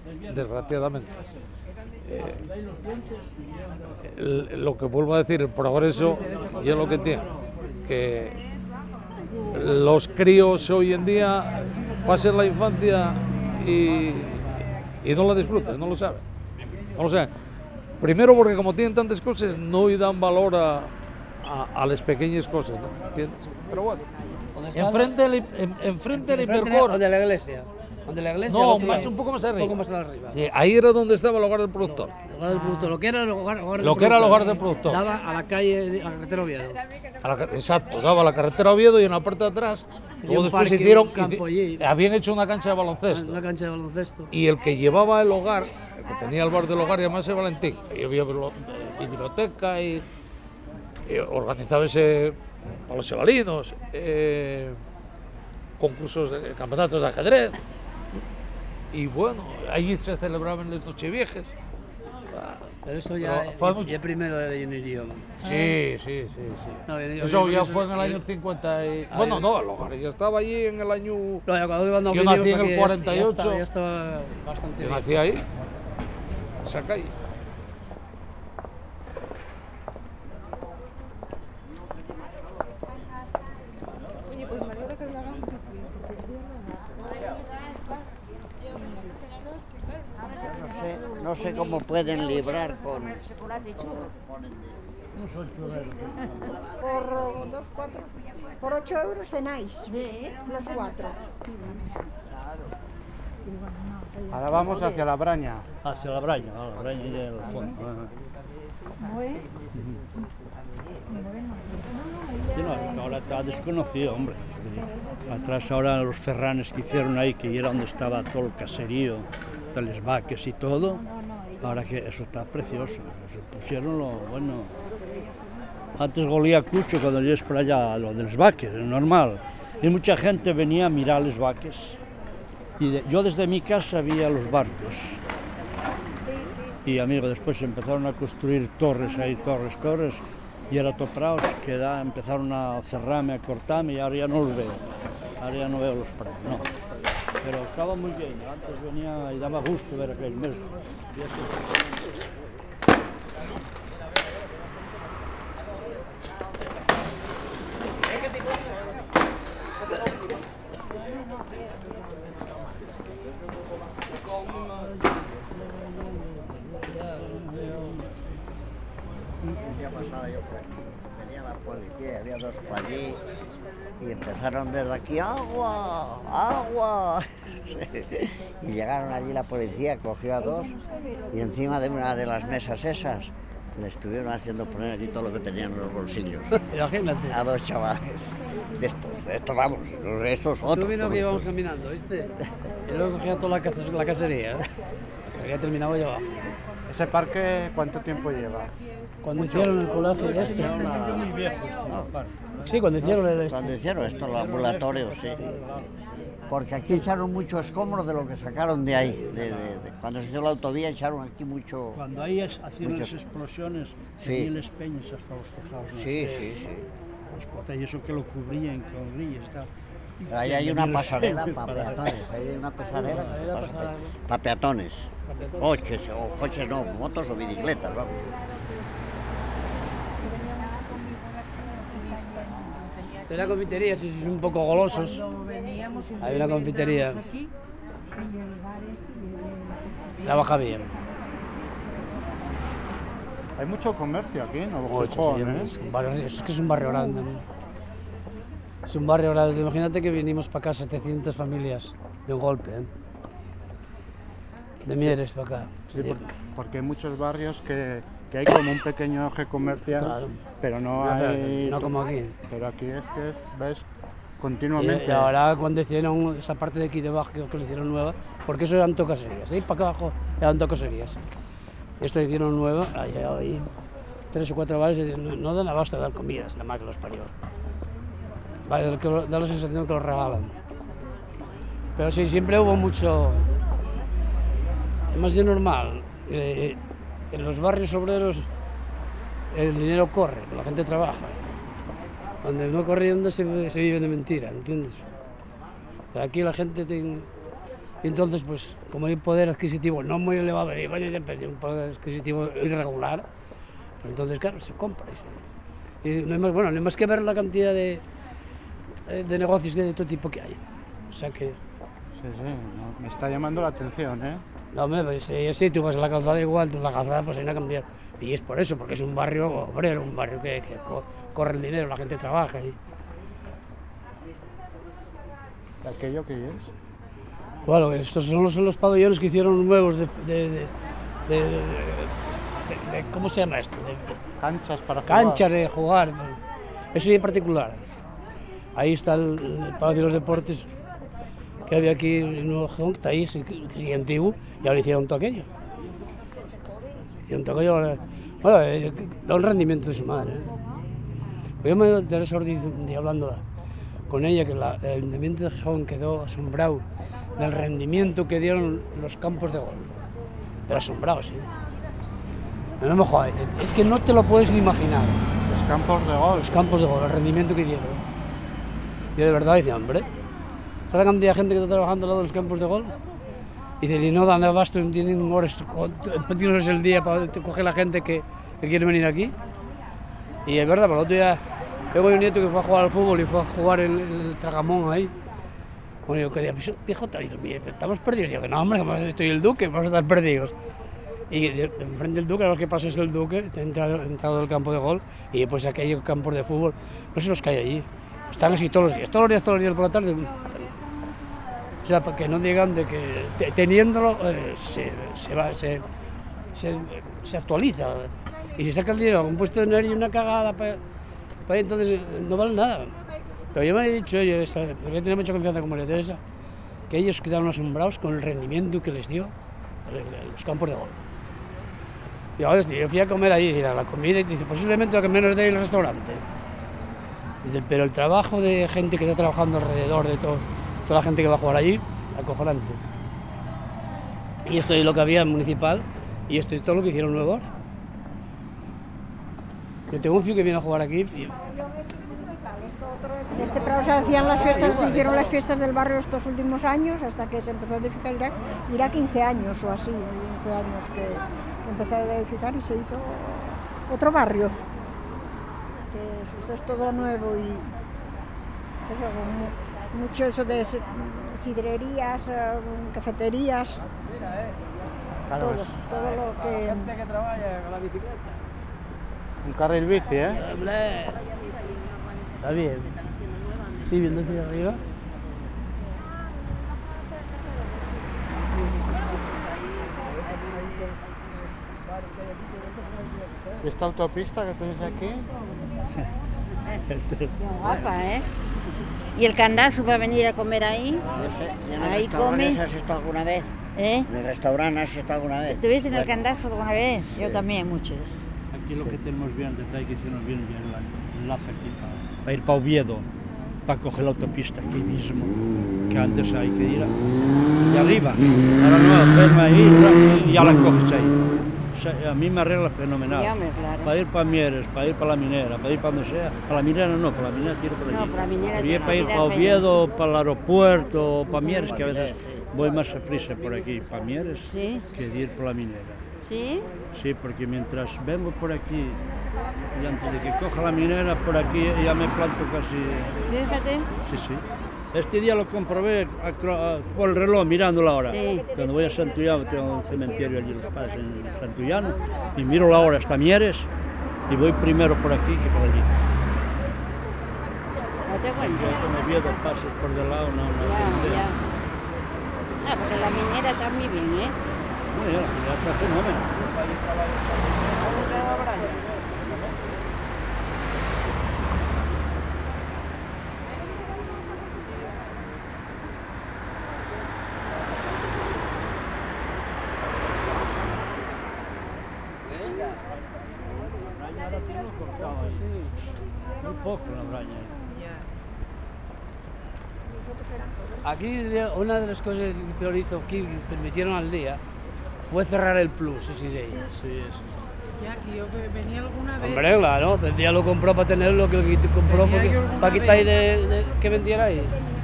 Speaker 15: lo que vuelvo a decir, el progreso y es lo que tiene, que los críos hoy en día pasan la infancia y no la disfrutan, no lo saben. Primero porque como tienen tantas cosas no le dan valor a las pequeñas cosas, ¿no? ¿Entiendes? Pero bueno, enfrente del Hipercor.
Speaker 4: De la iglesia. Donde la iglesia,
Speaker 15: no, un poco más arriba.
Speaker 4: Un poco más arriba.
Speaker 15: Sí, ahí era donde estaba el hogar del productor.
Speaker 4: El hogar del productor, lo que era el
Speaker 15: hogar del productor.
Speaker 4: Daba a la calle, a la carretera Oviedo.
Speaker 15: Exacto, daba a la carretera Oviedo y en la parte de atrás. Luego después habían hecho una cancha de baloncesto.
Speaker 4: Una cancha de baloncesto.
Speaker 15: Y el que llevaba el hogar, el que tenía el bar del hogar, llamase Valentín. Y había biblioteca y organizaba para los chavalinos, concursos, campeonatos de ajedrez. Y bueno, allí se celebraban las Nocheviejas.
Speaker 4: Pero eso ya es primero de idioma.
Speaker 15: Sí.
Speaker 4: No,
Speaker 15: eso ya fue en el año 50 y... Bueno, no, el hogar ya estaba allí en el año...
Speaker 4: No,
Speaker 15: yo nací en el 48.
Speaker 4: Ya estaba bastante
Speaker 15: bien. Yo nací ahí, en esa calle.
Speaker 9: Oye, pues me alegro que lo hagamos.
Speaker 7: No sé cómo pueden librar con...
Speaker 5: Por 8 euros cenáis, los 4.
Speaker 2: Ahora vamos hacia la Braña.
Speaker 6: Hacia la Braña y el fondo. No, ahora está desconocido, hombre. Atrás ahora los ferranes que hicieron ahí, que era donde estaba todo el caserío, de los vaques y todo, ahora que eso está precioso. Se pusieron bueno. Antes golía cucho cuando llegues por allá, lo de los vaques, es normal. Y mucha gente venía a mirar los vaques. Y yo desde mi casa veía los barcos. Y amigo, después empezaron a construir torres ahí, torres, y era todo prados, que empezaron a cerrarme, a cortarme, y ahora ya no los veo. Ahora ya no veo los prados, no. Pero estaba muy bien, antes venía y daba gusto ver aquel mesmo.
Speaker 7: Venía la policía, había 2 por allí y empezaron desde aquí, ¡agua! Y llegaron allí la policía, cogió a 2 y encima de una de las mesas esas le estuvieron haciendo poner allí todo lo que tenían en los bolsillos.
Speaker 4: Imagínate.
Speaker 7: A 2 chavales. De estos vamos, estos otros.
Speaker 4: Tú vino que íbamos caminando, ¿viste? Y luego cogía toda la casería. Había terminado ya abajo.
Speaker 2: ¿Ese parque cuánto tiempo lleva?
Speaker 4: Cuando hicieron el colegio este.
Speaker 6: Muy viejo.
Speaker 4: Sí, cuando hicieron
Speaker 7: Cuando hicieron esto, el ambulatorio, sí. Porque aquí echaron mucho escombro de lo que sacaron de ahí. Cuando se hizo la autovía echaron aquí mucho...
Speaker 6: Cuando ahí hacían
Speaker 7: muchos-
Speaker 6: las explosiones,
Speaker 7: Sí.
Speaker 6: tenía las peñas hasta los tejados. ¿no?
Speaker 7: Sí, sí, sí.
Speaker 6: Y eso que lo cubrían con grillas y tal.
Speaker 7: Pero ahí hay una pasarela para peatones, ahí hay una pasarela para peatones. Coches, o coches no, motos o bicicletas, vamos.
Speaker 4: De la confitería, si sois un poco golosos, hay una confitería. Trabaja bien.
Speaker 2: Hay mucho comercio aquí, ¿no?
Speaker 4: Mucho,
Speaker 2: Gijón,
Speaker 4: sí,
Speaker 2: ¿eh?
Speaker 4: es que es un barrio grande, ¿no? Es un barrio grande. Imagínate que vinimos para acá 700 familias de un golpe, ¿eh? De Mieres para acá.
Speaker 2: Sí, porque hay muchos barrios que hay como un pequeño eje comercial,
Speaker 4: Claro.
Speaker 2: pero no
Speaker 4: No,
Speaker 2: hay...
Speaker 4: no como aquí.
Speaker 2: Pero aquí es que ves continuamente...
Speaker 4: Y ahora cuando hicieron esa parte de aquí debajo que lo hicieron nueva, porque eso eran tocaserías, de ahí para acá abajo eran tocaserías. Esto hicieron nueva, hay 3 o 4 bares y no dan abasto de dar comidas, la más que los parió. Vale, da la sensación que los regalan. Pero sí, siempre hubo mucho... Más de normal. En los barrios obreros el dinero corre, la gente trabaja. Donde no corriendo se vive de mentira, ¿entiendes? Pero aquí la gente tiene... Y entonces, pues, como hay poder adquisitivo no muy elevado, digo, coño, siempre hay un poder adquisitivo irregular, pues entonces, claro, se compra. Y no hay más, bueno, no hay más que ver la cantidad de negocios de todo tipo que hay. O sea que...
Speaker 2: Sí, no, me está llamando la atención, ¿eh?
Speaker 4: No, hombre, pues, sí, tú vas a la calzada igual, tú en la calzada pues hay una cantidad. Y es por eso, porque es un barrio obrero, un barrio que corre el dinero, la gente trabaja. Y...
Speaker 2: ¿Aquello que es?
Speaker 4: Bueno, estos son los pabellones que hicieron nuevos ¿cómo se llama esto?
Speaker 2: Canchas para jugar.
Speaker 4: Canchas de jugar. Eso en particular. Ahí está el Palacio de los Deportes que había aquí en Nuevo Gijón, que está ahí, que sigue antiguo, y ahora hicieron todo aquello. Hicieron todo aquello, bueno, da un rendimiento de su madre. Yo me interesa un día hablando con ella, que el Ayuntamiento de Gijón quedó asombrado del rendimiento que dieron los campos de gol. Pero asombrado, sí. No me jodas, es que no te lo puedes ni imaginar.
Speaker 2: Los campos de gol.
Speaker 4: Los campos de gol, el rendimiento que dieron. Yo de verdad decía, hombre, ¿sabes la cantidad de gente que está trabajando al lado de los campos de gol? Y dice, y no dan abasto, no tienen horas, no tienen horas el día para coger la gente que quiere venir aquí. Y es verdad, por el otro día, tengo un nieto que fue a jugar al fútbol y fue a jugar el Tragamón ahí. Bueno, yo que decía, pijota, estamos perdidos. Yo que no, hombre, que estoy el Duque, vamos a estar perdidos. Y enfrente del Duque, lo que pasa es el Duque, entrado del campo de gol, y después aquellos campos de fútbol, no sé los que hay allí. Pues están así todos los días por la tarde. O sea, para que no digan de que teniéndolo se actualiza. Y si saca el dinero con un puesto de dinero y una cagada, para ahí, entonces no vale nada. Pero yo me he dicho, porque yo tenía mucha confianza con María Teresa, que ellos quedaron asombrados con el rendimiento que les dio los campos de gol. Y ahora yo fui a comer ahí, y la comida, y dice, posiblemente lo que menos de ahí en el restaurante. Dice, pero el trabajo de gente que está trabajando alrededor de toda la gente que va a jugar allí, acojonante. Y esto es lo que había en municipal, y esto es todo lo que hicieron nuevo ahora. Yo tengo un tío que viene a jugar aquí.
Speaker 5: En este Prado se hacían las fiestas, se hicieron las fiestas del barrio estos últimos años, hasta que se empezó a edificar, irá 15 años o así, 15 años que empezó a edificar y se hizo otro barrio. Que esto es todo nuevo y eso, mucho eso de sidrerías, cafeterías,
Speaker 2: Claro,
Speaker 5: todo lo que...
Speaker 4: Gente que trabaja con la bicicleta.
Speaker 2: Un carril bici, ¿eh?
Speaker 4: Hombre, está bien. Sí, viendo hacia arriba.
Speaker 2: ¿Y esta autopista que tenéis aquí?
Speaker 12: Qué guapa, ¿eh? ¿Y el candazo para venir a comer ahí?
Speaker 7: No sé, ¿y en el
Speaker 12: Ahí
Speaker 7: restaurante
Speaker 12: come.
Speaker 7: has estado alguna vez?
Speaker 12: ¿Eh?
Speaker 7: ¿En el restaurante has estado alguna vez?
Speaker 12: ¿Estuviste en el candazo alguna vez?
Speaker 7: Sí.
Speaker 12: Yo también, muchas.
Speaker 6: Aquí lo que tenemos bien, detalle que hicieron bien el enlace aquí para ir para Oviedo. para coger la autopista aquí mismo, que antes hay que ir de arriba, ahora no, hacerme ahí y ya la coges ahí. O sea, a mí me arregla fenomenal.
Speaker 12: Ya, hombre, claro.
Speaker 6: Para ir para Mieres, para ir para la minera, para ir para donde sea. Para la minera no, para la minera tiro por allí.
Speaker 12: No, para la minera
Speaker 6: Para ir para Oviedo, para el aeropuerto, para Mieres, que a veces voy más a prisa por aquí, para Mieres, que de ir por la minera.
Speaker 12: ¿Sí?
Speaker 6: Sí, porque mientras vengo por aquí, y antes de que coja la minera, por aquí ya me planto casi...
Speaker 12: Fíjate.
Speaker 6: Sí, sí. Este día lo comprobé por el reloj, mirando la hora.
Speaker 12: Sí.
Speaker 6: Cuando voy a Santullano, tengo un cementerio allí, los padres en Santullano, y miro la hora hasta Mieres, y voy primero por aquí que por allí.
Speaker 12: No te cuento.
Speaker 6: Yo con Oviedo pases por del lado, no.
Speaker 12: Ya. Ah, porque la minera está muy bien, ¿eh?
Speaker 6: No, ya, la minera está fenómeno. Muy poco la braña.
Speaker 4: Aquí una de las cosas que peor hizo aquí, que permitieron al día, fue cerrar el plus, esa idea.
Speaker 6: Sí,
Speaker 10: Ya, que yo venía alguna vez.
Speaker 4: Hombre, claro, el día lo compró para tener lo que compró fue para quitar ahí de que vendiera ahí.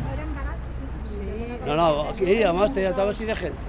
Speaker 10: Sí.
Speaker 4: No, aquí además ya estaba así de gente.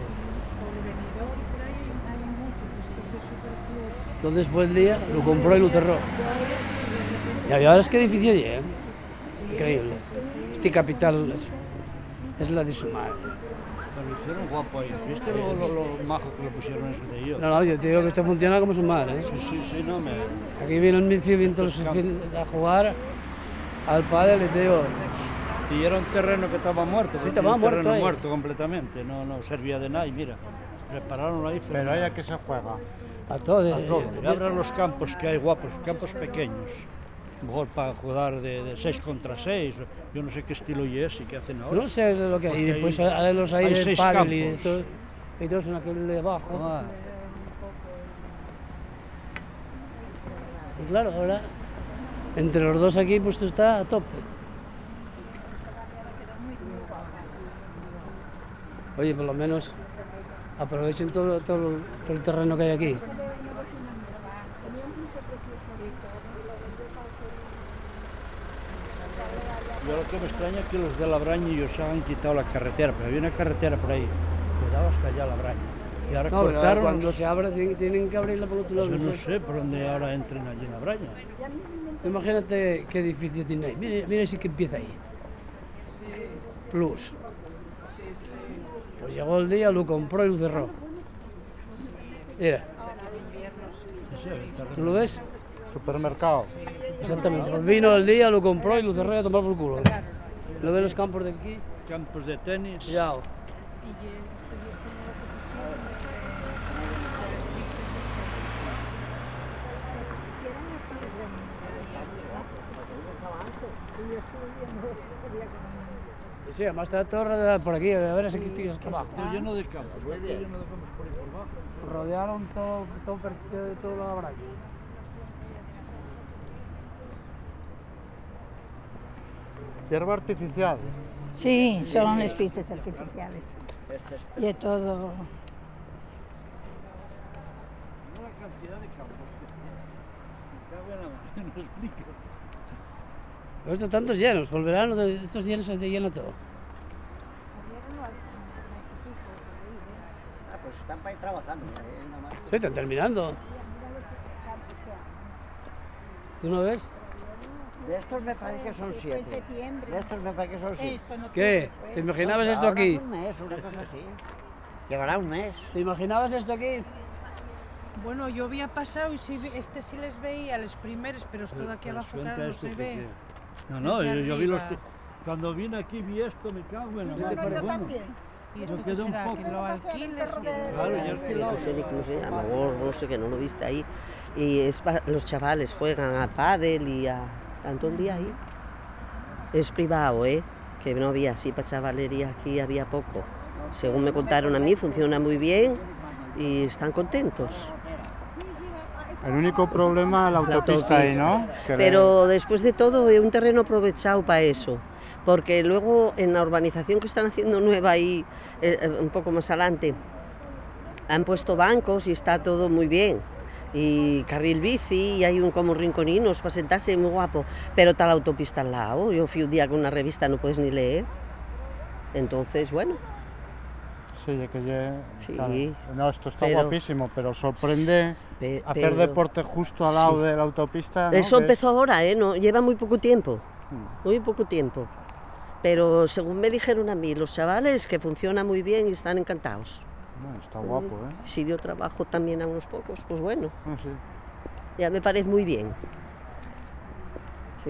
Speaker 4: Entonces fue el día, lo compró y lo cerró. Y ahora es que edificio ¿eh? Increíble. Este capital es la de su madre.
Speaker 6: Lo hicieron guapo ahí. ¿Viste lo majo que lo pusieron eso de ellos?
Speaker 4: No, yo te digo que esto funciona como su madre, ¿eh?
Speaker 6: Sí, no me...
Speaker 4: Aquí vienen mis vientos a jugar al pádel y te digo...
Speaker 6: Y era un terreno que estaba muerto.
Speaker 4: Sí, estaba
Speaker 6: un
Speaker 4: muerto
Speaker 6: terreno
Speaker 4: ahí.
Speaker 6: muerto completamente, no servía de nada y mira, prepararon ahí.
Speaker 2: Pero ahí a qué se juega.
Speaker 4: A todo.
Speaker 6: A todo. Y abran los campos que hay guapos, campos pequeños. Mejor para jugar de 6 contra 6, yo no sé qué estilo y es y qué hacen ahora.
Speaker 4: No sé lo que hay, y después hay los ahí del
Speaker 6: 6
Speaker 4: pádel y
Speaker 6: campos.
Speaker 4: todo, y todos en aquel de abajo.
Speaker 6: Ah.
Speaker 4: Y claro, ahora entre los dos aquí pues esto está a tope. Oye, por lo menos aprovechen todo el terreno que hay aquí.
Speaker 6: Yo lo que me extraña es que los de Labraña han quitado la carretera, pero había una carretera por ahí, que daba hasta allá Labraña. Y ahora
Speaker 4: No,
Speaker 6: cortaron...
Speaker 4: cuando se abra tienen que abrirla por otro lado.
Speaker 6: Yo no sé por dónde ahora entren allí en Labraña.
Speaker 4: Imagínate qué edificio tiene ahí. Mire si que empieza ahí. Plus. Pues llegó el día, lo compró y lo cerró. Mira. ¿Tú lo ves?
Speaker 2: Supermercado.
Speaker 4: Exactamente. Pues vino el día, lo compró y lo cerró y a tomar por culo. ¿Lo ves los campos de aquí?
Speaker 6: Campos de tenis.
Speaker 4: Ya. Sí, además está todo rodeado por aquí, a ver si aquí está abajo.
Speaker 6: Está lleno de campos, está lleno de campos por ahí por abajo.
Speaker 4: Rodearon todo la braña.
Speaker 2: Hierba artificial.
Speaker 5: Sí, son las pistas artificiales. Y de todo.
Speaker 6: Una cantidad de campos que cabe en la mano, no explico.
Speaker 4: Pero esto tantos llenos, por el verano estos llenos se te llena todo.
Speaker 7: Ah, pues están para ir trabajando.
Speaker 4: Sí, están terminando. ¿Tú no ves?
Speaker 7: De estos me parece que son 7. De estos me parece que son 7.
Speaker 4: ¿Qué? ¿Te imaginabas esto aquí?
Speaker 7: Un mes, una cosa así. Llevará un mes.
Speaker 4: ¿Te imaginabas esto aquí?
Speaker 10: Bueno, yo había pasado y sí, sí les veía, los primeros, pero esto de aquí abajo claro no se ve.
Speaker 6: No, yo vi los... Cuando vine aquí vi esto, me cago en la madre.
Speaker 10: Yo también. ¿Y esto qué será? ¿Que lo alquiles?
Speaker 6: Claro, ya
Speaker 8: que no sé, a lo mejor no sé que no lo viste ahí. Y es los chavales juegan a pádel y a tanto el día ahí. Es privado, que no había así para chavalería, aquí había poco. Según me contaron a mí, funciona muy bien y están contentos.
Speaker 2: El único problema es la autopista ahí, ¿no?
Speaker 8: Pero después de todo es un terreno aprovechado para eso, porque luego en la urbanización que están haciendo nueva ahí, un poco más adelante, han puesto bancos y está todo muy bien. Y carril bici, y hay como rinconinos para sentarse, muy guapo. Pero está la autopista al lado. Yo fui un día con una revista, no puedes ni leer. Entonces, bueno.
Speaker 2: Sí, que
Speaker 8: sí.
Speaker 2: Claro. No, esto está guapísimo, pero sorprende hacer deporte justo al lado de la autopista, ¿no?
Speaker 8: Eso empezó ahora, no, lleva muy poco tiempo. Muy poco tiempo. Pero según me dijeron a mí, los chavales, que funciona muy bien y están encantados.
Speaker 2: Bueno, está guapo, ¿eh?
Speaker 8: Si dio trabajo también a unos pocos, pues bueno.
Speaker 2: Sí.
Speaker 8: Ya me parece muy bien. Sí.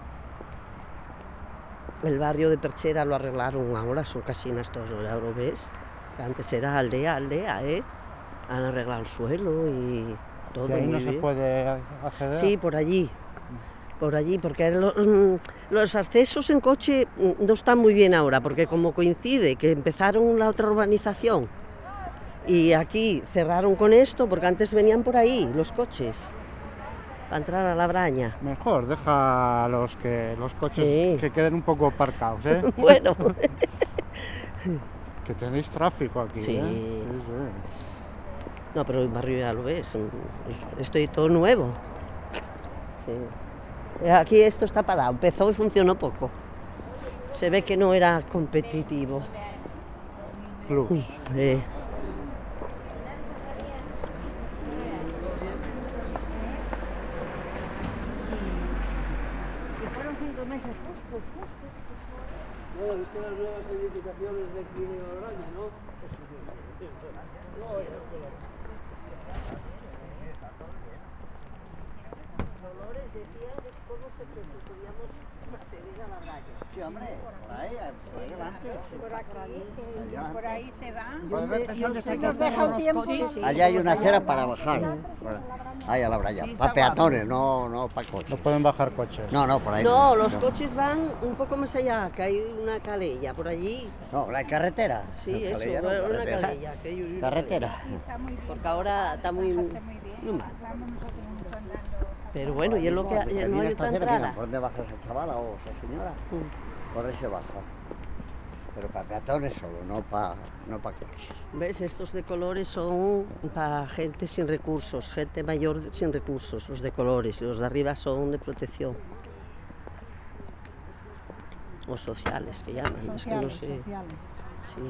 Speaker 8: El barrio de Perchera lo arreglaron ahora, son casinas todos, ya lo ves. Antes era aldea, ¿eh? Han arreglado el suelo y todo.
Speaker 2: ¿Y ahí
Speaker 8: muy
Speaker 2: no
Speaker 8: bien.
Speaker 2: se puede acceder?
Speaker 8: Sí, por allí, porque los accesos en coche no están muy bien ahora, porque como coincide que empezaron la otra urbanización y aquí cerraron con esto, porque antes venían por ahí los coches para entrar a la Braña.
Speaker 2: Mejor, deja los coches que queden un poco aparcados, ¿eh?
Speaker 8: Bueno.
Speaker 2: Que tenéis tráfico aquí,
Speaker 8: Sí.
Speaker 2: ¿eh? Sí.
Speaker 8: No, pero el barrio ya lo ves, estoy todo nuevo. Sí. Aquí esto está parado, empezó y funcionó poco. Se ve que no era competitivo.
Speaker 2: Plus.
Speaker 5: Fueron 5 meses justos.
Speaker 4: Bueno, viste las nuevas edificaciones de aquí de Logroña, ¿no?
Speaker 8: Dolores decía cómo se podíamos acceder a la Braña.
Speaker 7: Sí, hombre, por ahí adelante.
Speaker 12: Por ahí se va.
Speaker 7: Allá hay una acera para bajar. Ahí a la Braña. Para peatones, no para coches.
Speaker 2: No pueden bajar coches.
Speaker 7: No, por ahí.
Speaker 8: No, los coches van un poco más allá, que hay una calella por allí.
Speaker 7: No, la carretera.
Speaker 8: Sí,
Speaker 7: No,
Speaker 8: eso,
Speaker 7: calella no,
Speaker 8: una
Speaker 7: carretera.
Speaker 8: calella. Que hay una
Speaker 7: Carretera.
Speaker 8: calella. Porque ahora está muy mal. Pero bueno, y es lo que no hay
Speaker 7: esta
Speaker 8: otra
Speaker 7: acera,
Speaker 8: entrada.
Speaker 7: mira, ¿por dónde baja esa chavala o esa señora? Por ahí se baja. Pero para peatones solo, no para coches.
Speaker 8: ¿Ves? Estos de colores son para gente sin recursos, gente mayor sin recursos, los de colores, y los de arriba son de protección. O sociales, que llaman, es que no sé. Sí.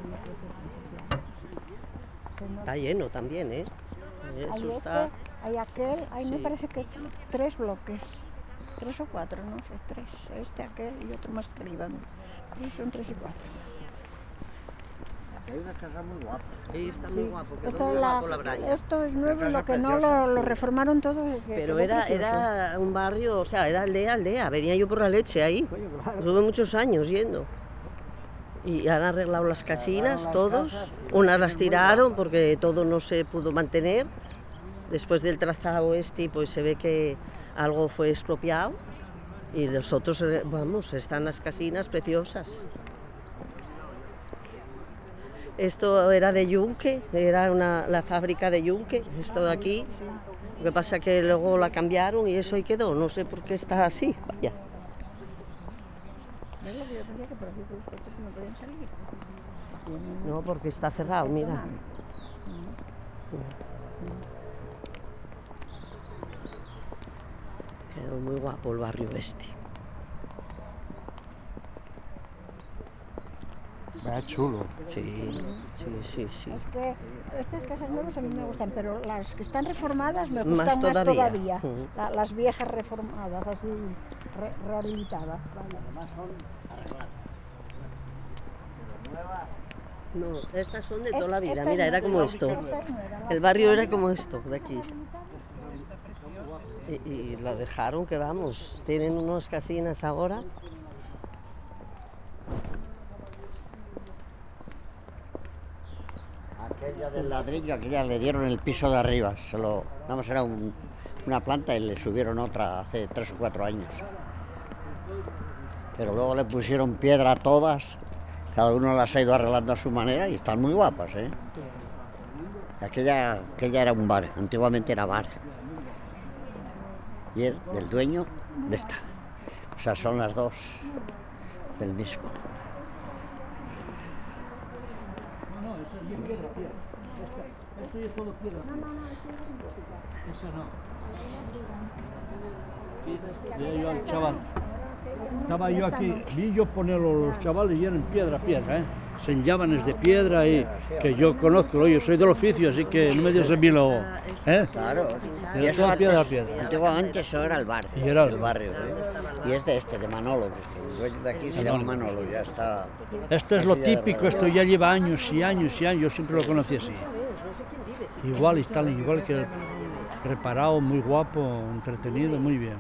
Speaker 8: Está lleno también, ¿eh? Eso está...
Speaker 5: Hay aquel,
Speaker 8: Sí.
Speaker 5: me parece que 3 bloques, 3 o 4, no sé, 3, aquel y otro más que arriba. Son 3 y 4.
Speaker 7: Aquí hay una casa muy guapa.
Speaker 8: Sí, está muy guapo, quedó
Speaker 5: Esta
Speaker 8: muy
Speaker 5: es
Speaker 8: guapo la Braña.
Speaker 5: Esto es nuevo, lo que no lo reformaron todo.
Speaker 8: Pero era un barrio, o sea, era aldea. Venía yo por la leche ahí. Estuve muchos años yendo. Y han arreglado las casinas, todos. Unas las tiraron porque todo no se pudo mantener. Después del trazado pues se ve que algo fue expropiado. Y los otros, vamos, están las casinas preciosas. Esto era de yunque, era la fábrica de yunque, esto de aquí. Lo que pasa que luego la cambiaron y eso ahí quedó, no sé por qué está así, vaya. No, porque está cerrado, mira. Quedó muy guapo el barrio este.
Speaker 2: Vaya chulo.
Speaker 8: Sí.
Speaker 5: Es que estas casas nuevas a mí me gustan, pero las que están reformadas me
Speaker 8: Más
Speaker 5: gustan más
Speaker 8: todavía.
Speaker 5: todavía. Las viejas reformadas, así rehabilitadas.
Speaker 7: Además son arregladas.
Speaker 8: No, estas son de toda la vida, mira, era como esto. El barrio era como esto, de aquí. Y la dejaron, que vamos, tienen unas casinas ahora.
Speaker 7: Aquella del ladrillo, aquella le dieron el piso de arriba. Vamos, era una planta y le subieron otra hace 3 o 4 años. Pero luego le pusieron piedra a todas. Cada uno las ha ido arreglando a su manera y están muy guapas, ¿eh? Aquella era un bar, antiguamente era bar. y es del dueño de esta. O sea, son las dos del mismo.
Speaker 6: No, esa es piedra, piedra. Esto ya es todo piedra. Esa no. Veía yo al chaval. Estaba yo aquí, vi yo poner los chavales y eran piedra, se enllaban de piedra y que yo conozco, yo soy del oficio, así que no me digas a mí lo...
Speaker 7: Claro, y
Speaker 6: Era
Speaker 7: eso
Speaker 6: toda piedra,
Speaker 7: antes,
Speaker 6: piedra.
Speaker 7: antiguamente eso era el barrio,
Speaker 6: Y era
Speaker 7: el barrio, y es de Manolo, porque el dueño de aquí se llama Manolo, ya está...
Speaker 6: Esto es lo típico, esto ya lleva años y años y años, yo siempre lo conocí así. Igual y tal, igual que reparado, muy guapo, entretenido, muy bien.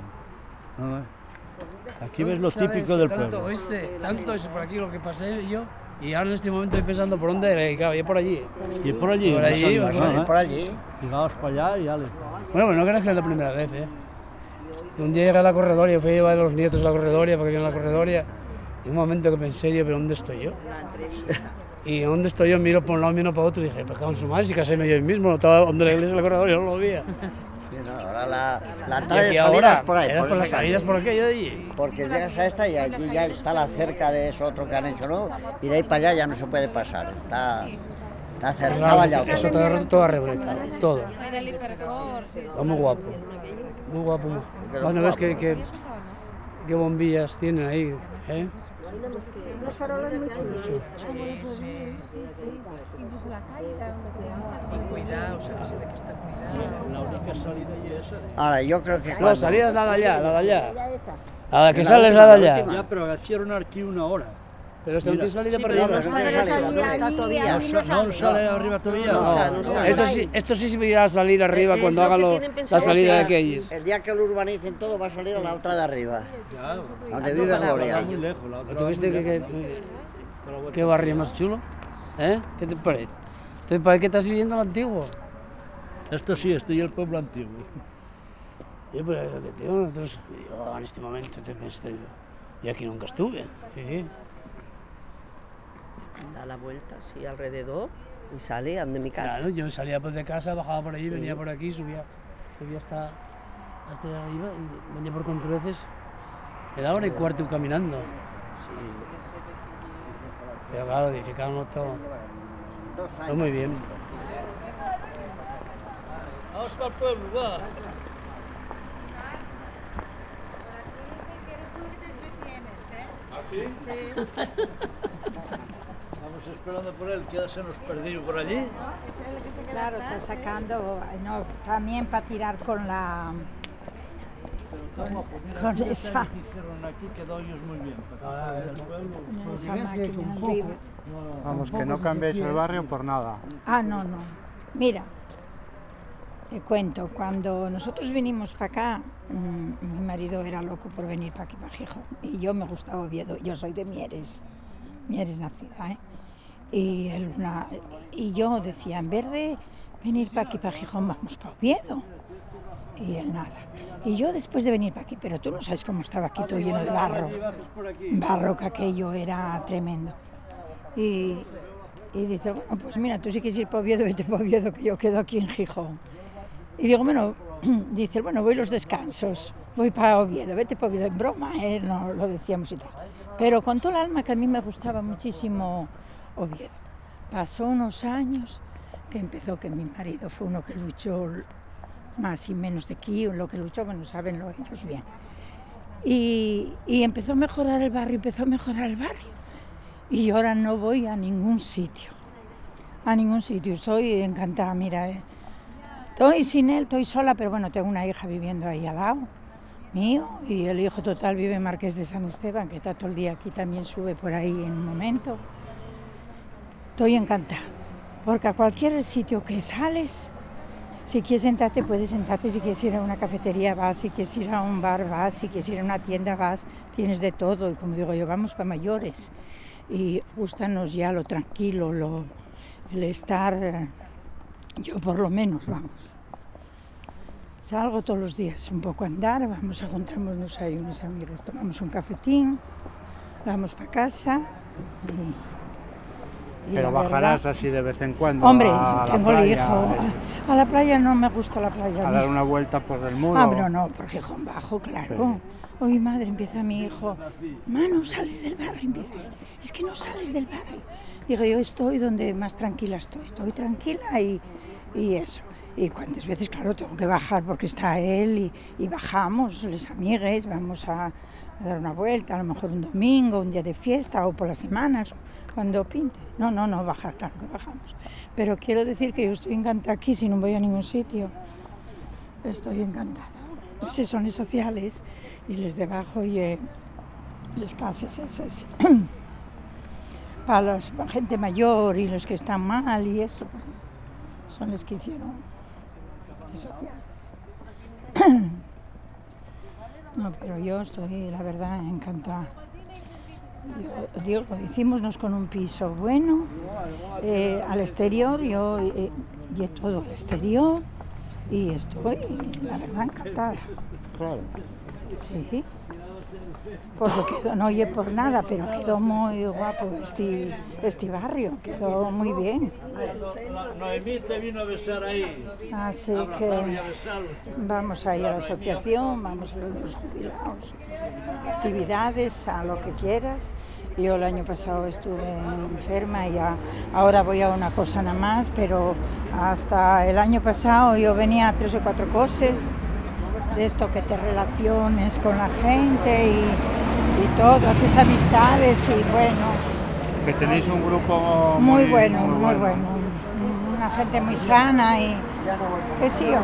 Speaker 6: Aquí ves lo típico del pueblo.
Speaker 4: Tanto es por aquí lo que pasé yo, y ahora en este momento estoy pensando por dónde era, y claro, y por allí.
Speaker 6: Y por allí,
Speaker 7: por allí.
Speaker 6: Llegados para allá y ale.
Speaker 4: Bueno, no creas que es la primera vez, Un día llegué a la corredoria, fui a llevar a los nietos a la corredoria, porque vivían en la corredoria, y un momento que pensé, digo, ¿pero dónde estoy yo? Y ¿dónde estoy yo? Miro por un lado, miro para otro, y dije, pues con su madre, si casé yo mismo, estaba donde la iglesia de la corredoria, no lo veía.
Speaker 7: Sí, no, ahora la entrada de
Speaker 4: ahora,
Speaker 7: salidas por ahí.
Speaker 4: era por las salidas por aquello de allí.
Speaker 7: Porque llegas a esta y allí ya está la cerca de eso otro que han hecho, ¿no? Y de ahí para allá ya no se puede pasar. Está cercado ya.
Speaker 4: Eso todo arrebretado, todo.
Speaker 9: Era el hipercor, sí.
Speaker 4: Está muy guapo. Muy guapo. Bueno, ves qué bombillas tienen ahí,
Speaker 5: Los faroles muy chulos.
Speaker 9: Incluso la calle también.
Speaker 10: Cuidado, o sea, que se ve que está cuidado.
Speaker 6: La única salida y esa.
Speaker 7: Ahora, yo creo que...
Speaker 4: No, salida es la de allá, la de allá. A la que sale es la de allá.
Speaker 6: Ya, pero hicieron aquí una hora.
Speaker 4: Pero esta no tiene salida para
Speaker 7: no,
Speaker 4: arriba.
Speaker 7: no está todavía.
Speaker 6: No sale arriba todavía.
Speaker 8: No está.
Speaker 4: Esto sí se irá a salir arriba cuando hagan la salida de aquellos.
Speaker 7: El día que lo urbanicen todo va a salir a la otra de arriba.
Speaker 6: Ya,
Speaker 7: donde vive Gloria.
Speaker 6: muy lejos. La otra
Speaker 4: ¿Tú viste qué barrio más chulo? ¿Qué te parece? ¿Parece que estás viviendo en lo antiguo?
Speaker 6: Esto sí, estoy en el pueblo antiguo.
Speaker 4: Yo, pero nosotros, yo en este momento, yo aquí nunca estuve. Sí.
Speaker 8: Da la vuelta así alrededor y sale ande mi casa.
Speaker 4: Claro, yo salía pues de casa, bajaba por allí, venía por aquí, subía hasta arriba y venía por Contrueces. Era hora y cuarto caminando. Pero claro, edificaron todo muy bien.
Speaker 6: Vamos para el pueblo, va.
Speaker 11: ¿Ah, sí?
Speaker 6: Vamos esperando por él, que se nos perdió por allí.
Speaker 16: Claro, está sacando, no, también para tirar con la... Con esa...
Speaker 6: Hicieron aquí quedó ellos muy bien.
Speaker 16: Con esa máquina arriba.
Speaker 2: Vamos, que no cambiéis el barrio por nada.
Speaker 16: Ah, no. Mira, te cuento, cuando nosotros vinimos para acá, mi marido era loco por venir para aquí, para Gijón, y yo me gustaba Oviedo, yo soy de Mieres nacida, y yo decía, en vez de venir para aquí, para Gijón, vamos para Oviedo, y él nada. Y yo después de venir para aquí, pero tú no sabes cómo estaba aquí todo lleno de barro, que aquello era tremendo. Y dice, bueno, pues mira, tú si quieres ir para Oviedo, vete para Oviedo, que yo quedo aquí en Gijón. Y digo, bueno, dice, bueno, voy los descansos, voy para Oviedo, vete para Oviedo, en broma, no lo decíamos y tal. Pero con todo el alma que a mí me gustaba muchísimo Oviedo. Pasó unos años que empezó que mi marido fue uno que luchó más y menos de aquí, lo que luchó, bueno, saben ellos bien. Y empezó a mejorar el barrio, Y ahora no voy a ningún sitio, estoy encantada, mira, estoy sin él, estoy sola, pero bueno, tengo una hija viviendo ahí al lado mío, y el hijo total vive en Marqués de San Esteban, que está todo el día aquí, también sube por ahí en un momento. Estoy encantada, porque a cualquier sitio que sales, si quieres sentarte, puedes sentarte, si quieres ir a una cafetería vas, si quieres ir a un bar vas, si quieres ir a una tienda vas, tienes de todo, y como digo yo, vamos para mayores, y gústanos ya lo tranquilo, el estar, yo por lo menos, vamos. Salgo todos los días un poco a andar, vamos a juntarnos ahí unos amigos, tomamos un cafetín, vamos para casa Y
Speaker 2: Pero
Speaker 16: la
Speaker 2: bajarás
Speaker 16: verdad-
Speaker 2: así de vez en cuando.
Speaker 16: Hombre,
Speaker 2: a la
Speaker 16: tengo el
Speaker 2: playa,
Speaker 16: hijo. A la playa no me gusta la playa.
Speaker 2: a
Speaker 16: mí.
Speaker 2: dar una vuelta por el muro.
Speaker 16: Ah, no, por Gijón Bajo, claro. Oye, madre, empieza mi hijo. Manu, sales del barrio. Empieza. Es que no sales del barrio. Digo, yo estoy donde más tranquila estoy. Estoy tranquila y eso. Y cuántas veces, claro, tengo que bajar porque está él y bajamos, les amigues, vamos a dar una vuelta, a lo mejor un domingo, un día de fiesta o por las semanas, cuando pinte. No, bajar, claro que bajamos. Pero quiero decir que yo estoy encantada aquí, si no voy a ningún sitio. Estoy encantada. Esos son los sociales y les de abajo y las casas esas. Para la gente mayor y los que están mal y eso, pues son los que hicieron los sociales. No, pero yo estoy, la verdad, encantada. Digo, hicimos con un piso bueno, al exterior, yo y todo al exterior y estoy, la verdad, encantada.
Speaker 2: Claro.
Speaker 16: Sí. Porque quedó, no oye por nada, pero quedó muy guapo este barrio, quedó muy bien.
Speaker 6: Noemí te vino a besar ahí.
Speaker 16: Así que vamos a ir a la asociación, vamos a los jubilados, actividades, a lo que quieras. Yo el año pasado estuve enferma y ahora voy a una cosa nada más, pero hasta el año pasado yo venía a 3 o 4 cosas de esto que te relaciones con la gente y todo, haces amistades y bueno.
Speaker 2: Que tenéis un grupo
Speaker 16: muy bueno. Una gente muy sana y que sí, yo.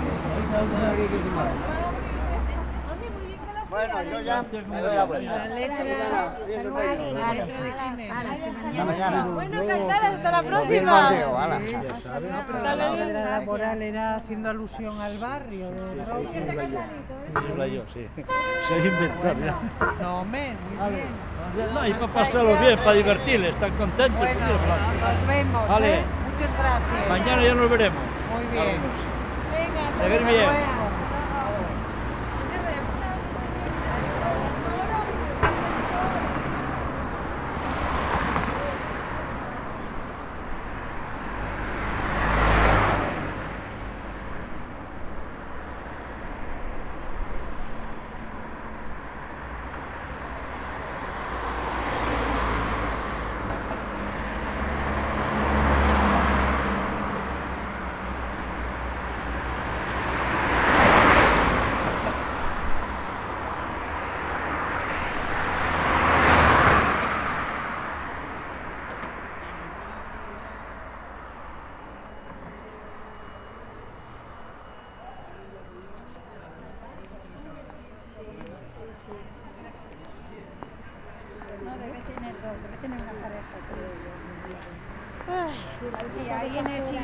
Speaker 7: Bueno, yo ya me doy la vuelta.
Speaker 10: La letra de quién es.
Speaker 9: Bueno, encantadas, hasta la próxima.
Speaker 10: La letra laboral era haciendo alusión al barrio.
Speaker 6: Yo, sí. Soy inventor.
Speaker 10: No, men, muy bien.
Speaker 6: No, y para pasarlo bien, para divertirles, están contentos.
Speaker 10: Bueno, nos vemos.
Speaker 6: Vale.
Speaker 10: Muchas gracias.
Speaker 6: Mañana ya nos veremos.
Speaker 10: Muy bien.
Speaker 9: Venga,
Speaker 6: Seguir bien.
Speaker 16: Debe tener una pareja, creo yo. Y ahí en ese...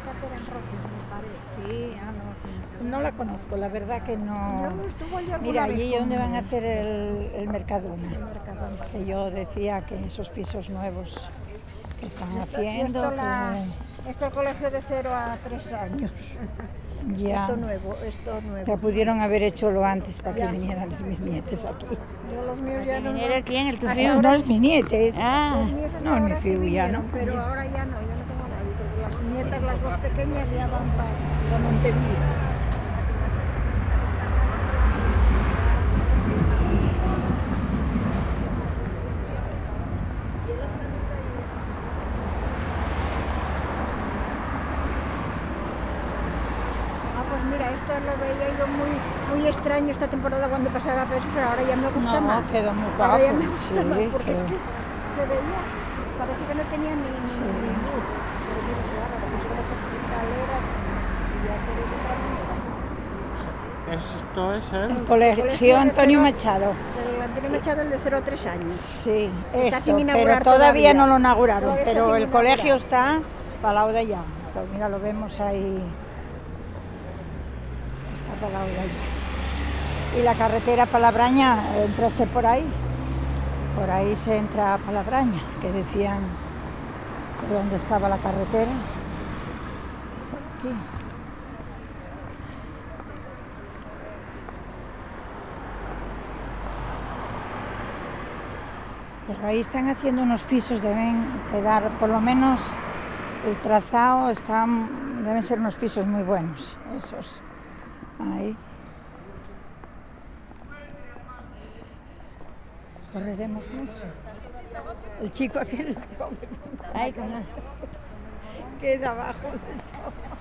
Speaker 16: Sí, no la conozco, la verdad que no. Mira, allí donde van a hacer el Mercadona, que yo decía que esos pisos nuevos que están haciendo...
Speaker 5: Esto es el colegio de 0 a 3 años.
Speaker 16: Ya.
Speaker 5: Esto nuevo.
Speaker 16: Que pudieron haber hecho lo antes para que vinieran mis nietes aquí.
Speaker 5: Yo los míos ya no.
Speaker 12: ¿Viniera quién? ¿El tu
Speaker 5: Hasta
Speaker 12: fiu?
Speaker 5: ahora
Speaker 16: No, mis nietes.
Speaker 12: Ah.
Speaker 16: No, mi fiu ya no.
Speaker 5: Pero ahora ya no, yo no tengo nadie, porque las nietas, las dos pequeñas, ya van para Montevideo. Pues mira, esto lo veía yo muy extraño esta temporada cuando pasaba por eso, pero ahora ya me gusta más.
Speaker 16: Quedó muy guapo.
Speaker 5: Ahora ya me gusta
Speaker 16: Sí,
Speaker 5: más, porque es
Speaker 16: quedó.
Speaker 5: que se veía, parece que no tenía ni luz. Pero mira, claro, le pusieron estas cristaleras y ya se ve otra mancha.
Speaker 2: Esto es
Speaker 16: El colegio Antonio
Speaker 5: de
Speaker 16: Machado.
Speaker 5: El Antonio Machado, el de 0 a 3 años.
Speaker 16: Sí,
Speaker 5: Está
Speaker 16: esto,
Speaker 5: sin inaugurar
Speaker 16: pero todavía no lo
Speaker 5: Todavía
Speaker 16: inauguraron,
Speaker 5: está
Speaker 16: pero
Speaker 5: sin
Speaker 16: el
Speaker 5: inaugurar.
Speaker 16: colegio está para la de allá. Entonces, mira, lo vemos ahí. Está para la de allá. Y la carretera Palabraña, entrase por ahí. Por ahí se entra a Palabraña, que decían de dónde estaba la carretera. Es por aquí. Pero ahí están haciendo unos pisos, deben quedar, por lo menos el trazado deben ser unos pisos muy buenos, esos. Ahí. Correremos mucho. El chico aquel, ay, queda abajo de todo.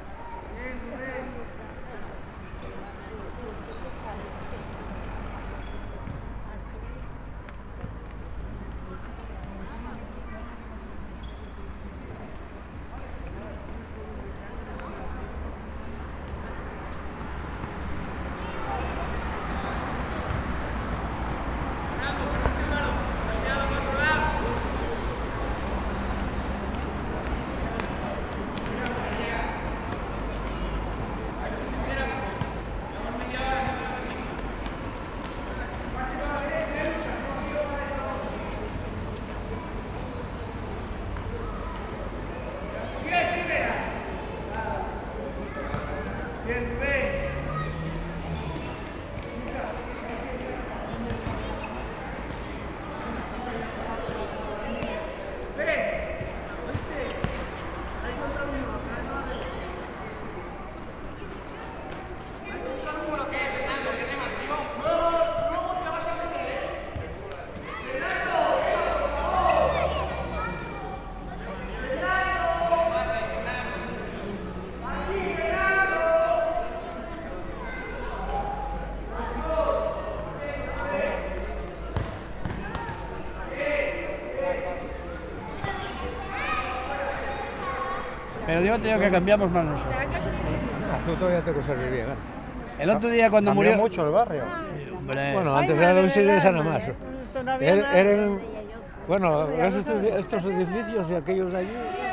Speaker 4: Pero yo te digo que cambiamos más nosotros.
Speaker 14: Tú todavía te conservas bien, ¿eh?
Speaker 4: El otro día cuando
Speaker 2: Cambió
Speaker 4: murió...
Speaker 2: mucho el barrio.
Speaker 4: Hombre.
Speaker 14: Bueno, antes era un sitio de San Amás. Eran, bueno, estos edificios y aquellos de allí,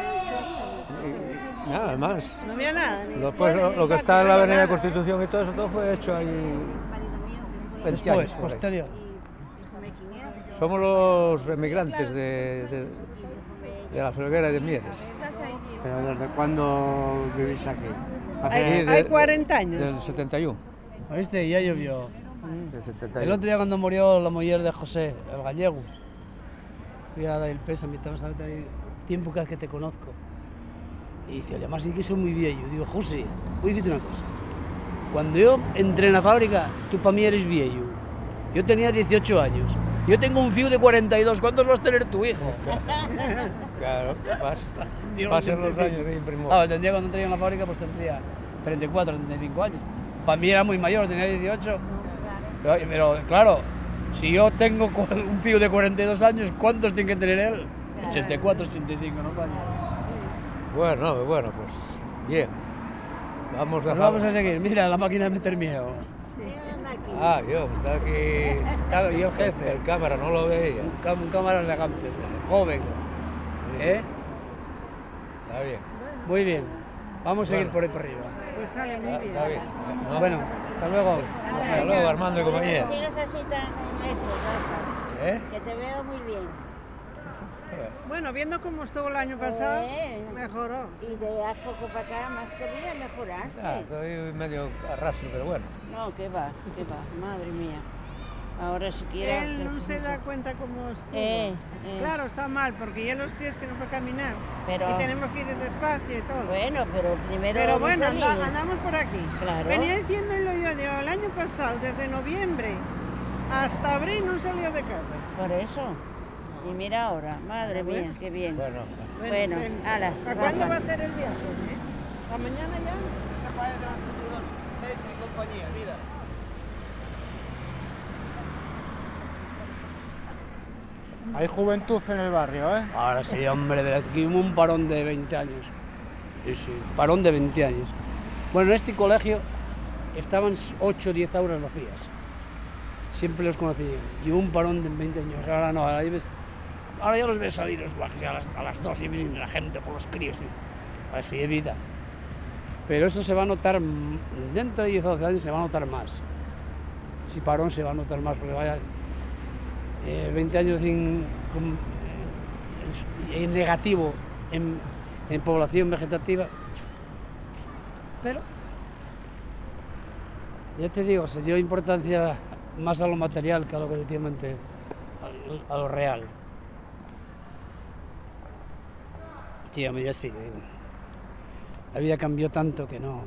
Speaker 14: y nada más.
Speaker 10: No había nada.
Speaker 14: Después lo que está en la Avenida Constitución y todo eso, todo fue hecho ahí.
Speaker 4: Después, posterior.
Speaker 14: Somos los emigrantes de la Felguera y de Mieres.
Speaker 2: ¿Pero desde cuándo vivís aquí?
Speaker 10: Hay 40 años.
Speaker 14: Del 71.
Speaker 4: ¿Oíste? Ya llovió.
Speaker 14: Del 71.
Speaker 4: El otro día cuando murió la mujer de José, el gallego, fui a dar el pésame, estamos ahí, tiempo que te conozco. Y dice, oye, más sí que soy muy viejo. Digo, José, voy a decirte una cosa. Cuando yo entré en la fábrica, tú para mí eres viejo. Yo tenía 18 años. Yo tengo un FIU de 42. ¿Cuántos vas a tener tu hijo?
Speaker 14: Claro, pasan los años de imprimo.
Speaker 4: Tendría cuando entré en la fábrica, pues tendría 34, 35 años. Para mí era muy mayor, tenía 18. Pero claro, si yo tengo un FIU de 42 años, ¿cuántos tiene que tener él? 84, 85, ¿no?
Speaker 14: Bueno, pues bien. Vamos
Speaker 4: a seguir. Mira, la máquina de meter miedo.
Speaker 14: Ah, Dios, está aquí.
Speaker 4: Claro, y el jefe.
Speaker 14: El cámara, no lo veía.
Speaker 4: Un cámara elegante, joven. ¿Eh?
Speaker 14: Está bien.
Speaker 4: Muy bien. Vamos a seguir por ahí por arriba.
Speaker 10: Pues sale muy bien.
Speaker 14: Está bien. ¿No?
Speaker 4: Bueno, hasta luego.
Speaker 14: Hasta luego, Armando y compañía.
Speaker 12: Sigas así tan eso, Rafa.
Speaker 14: ¿Eh?
Speaker 12: Que te veo muy bien.
Speaker 10: Bueno, viendo cómo estuvo el año pasado, mejoró.
Speaker 12: Y de a poco para acá, más todavía mejoraste.
Speaker 14: Estoy medio a raso, pero bueno.
Speaker 12: No, que va, madre mía. Ahora siquiera...
Speaker 10: Él no se da cuenta cómo estuvo. Claro, está mal, porque ya los pies que no puede caminar.
Speaker 12: Pero...
Speaker 10: Y tenemos que ir despacio y todo.
Speaker 12: Bueno, pero primero...
Speaker 10: Pero bueno, andamos por aquí.
Speaker 12: Claro.
Speaker 10: Venía diciéndolo yo, digo, el año pasado, desde noviembre hasta abril no salió de casa.
Speaker 12: Por eso. Y mira ahora, madre mía, qué bien. Bueno, ala.
Speaker 10: ¿A cuándo va a ser el viaje? ¿A mañana ya?
Speaker 4: compañía, mira.
Speaker 2: Hay juventud en el barrio, ¿eh?
Speaker 4: Ahora sí, hombre, de aquí hubo un parón de 20 años. Sí, parón de 20 años. Bueno, en este colegio estaban 8 o 10 aulas vacías. Siempre los conocí. Y hubo un parón de 20 años. Ahora no, ahora ya los ves salir los guajes a las 2 y viene la gente por los críos. Así es vida. Pero eso se va a notar, dentro de 10 o 12 años se va a notar más. Si parón se va a notar más, porque vaya 20 años en negativo en población vegetativa. Pero, ya te digo, se dio importancia más a lo material que a lo que efectivamente a lo real. Sí, hombre, ya sí. La vida cambió tanto que no.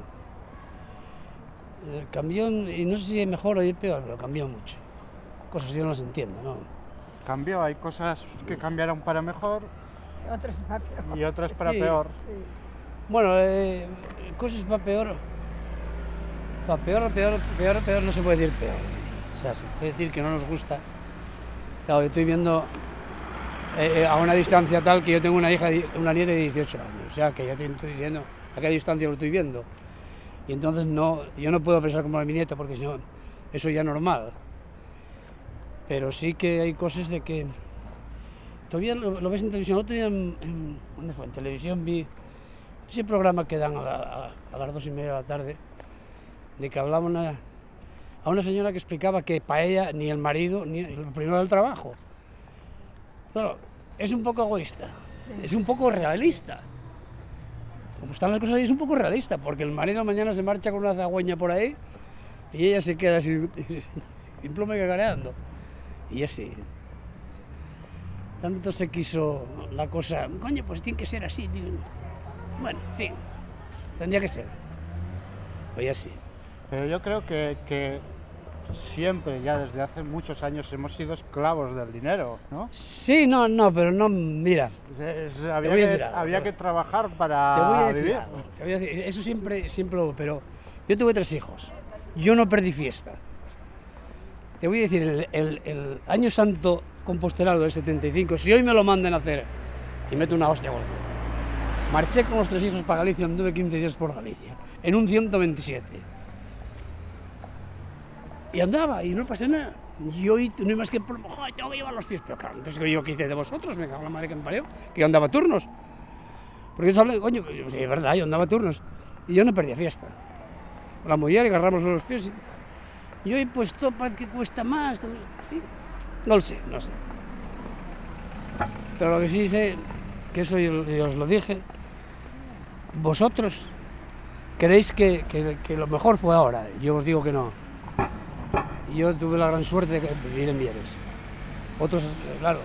Speaker 4: Cambió, y no sé si es mejor o es peor, pero cambió mucho. Cosas yo no las entiendo, ¿no?
Speaker 2: Cambió, hay cosas que cambiaron para mejor
Speaker 16: Otras para peor.
Speaker 2: y otras para
Speaker 4: Sí.
Speaker 2: peor.
Speaker 4: Bueno, cosas para peor. Para peor no se puede decir peor. O sea, se puede decir que no nos gusta. Claro, yo estoy viendo a una distancia tal que yo tengo una nieta de 18 años. O sea, que ya te estoy diciendo a qué distancia lo estoy viendo. Y entonces yo no puedo pensar como mi nieta porque si no, eso ya es normal. Pero sí que hay cosas de que... Todavía lo ves en televisión. El otro día ¿dónde fue? En televisión vi ese programa que dan a las 2:30 de la tarde, de que hablaba a una señora que explicaba que para ella ni el marido, ni el primero del trabajo. Claro, es un poco egoísta, es un poco realista. Como están las cosas ahí, es un poco realista, porque el marido mañana se marcha con una cagüeña por ahí y ella se queda sin pluma y cagareando. Y así. Tanto se quiso la cosa, coño, pues tiene que ser así, tío. Bueno, en fin, tendría que ser. Pues así.
Speaker 2: Pero yo creo que siempre, ya desde hace muchos años, hemos sido esclavos del dinero, ¿no?
Speaker 4: Sí, no, pero no, mira.
Speaker 2: Había que trabajar
Speaker 4: Te voy
Speaker 2: para
Speaker 4: a decir
Speaker 2: vivir.
Speaker 4: algo, te voy a decir, eso siempre pero yo tuve 3 hijos, yo no perdí fiesta. Te voy a decir, el año santo compostelano del 75, si hoy me lo mandan a hacer y meto una hostia golpe. Marché con los 3 hijos para Galicia, anduve 15 días por Galicia, en un 127. Y andaba, y no pasé nada. Y hoy no hay más que, joder, tengo que llevar los pies. Pero claro, entonces yo, ¿qué hice de vosotros? Me cago en la madre que me parió, que yo andaba a turnos. Porque yo hablé, coño, sí, es verdad, yo andaba a turnos. Y yo no perdía fiesta. La mujer y agarramos los pies. Y hoy, pues, topa, que cuesta más. No lo sé, no sé. Pero lo que sí sé, que eso yo os lo dije, vosotros creéis que lo mejor fue ahora. Yo os digo que no. Yo tuve la gran suerte de vivir en Mieres. Otros, claro.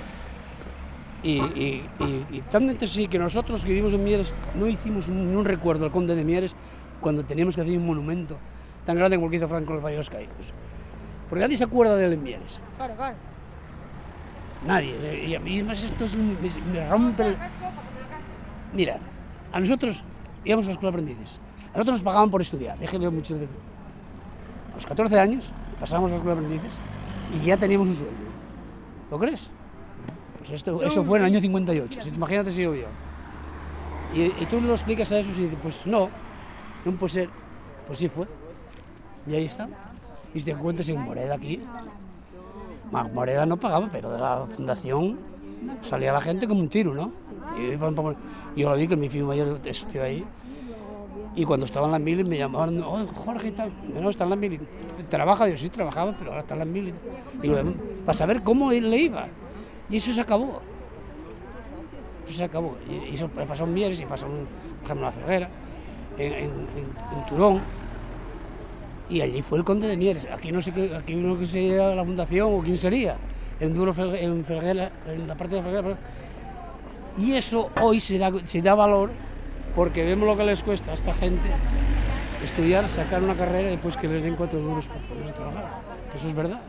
Speaker 4: Y tanto sí que nosotros que vivimos en Mieres no hicimos ni un recuerdo al conde de Mieres cuando teníamos que hacer un monumento tan grande como el que hizo Franco los Valleros Caídos. Porque nadie se acuerda de él en Mieres.
Speaker 9: Claro, claro.
Speaker 4: Nadie. Y a mí además esto me rompe el... Mira, a nosotros íbamos a la escuela de aprendices. A nosotros nos pagaban por estudiar. Déjenme muchas veces. A los 14 años pasamos a la escuela de aprendices y ya teníamos un sueldo. ¿Lo crees? Pues eso fue en el año 58. Imagínate si yo vio. Y tú lo explicas a eso y dices, pues no puede ser. Pues sí fue. Y ahí está. Y si te encuentras en Moreda aquí, Moreda no pagaba, pero de la fundación salía la gente como un tiro, ¿no? Y yo lo vi que mi hijo mayor estudió ahí. Y cuando estaba en las mili me llamaban, oh, Jorge y tal, no, está en las mili. Trabaja, yo sí trabajaba, pero ahora está en las mili. Y para saber cómo le iba. Y eso se acabó. Eso se acabó. Y eso pasó en Mieres y pasó, por ejemplo, en La Ferguera, en Turón. Y allí fue el conde de Mieres. Aquí no sé aquí uno que sería la fundación o quién sería. En Ferguera, en la parte de Ferguera. Y eso hoy se da valor porque vemos lo que les cuesta a esta gente estudiar, sacar una carrera y después que les den 4 duros por ponerse a trabajar. Eso es verdad.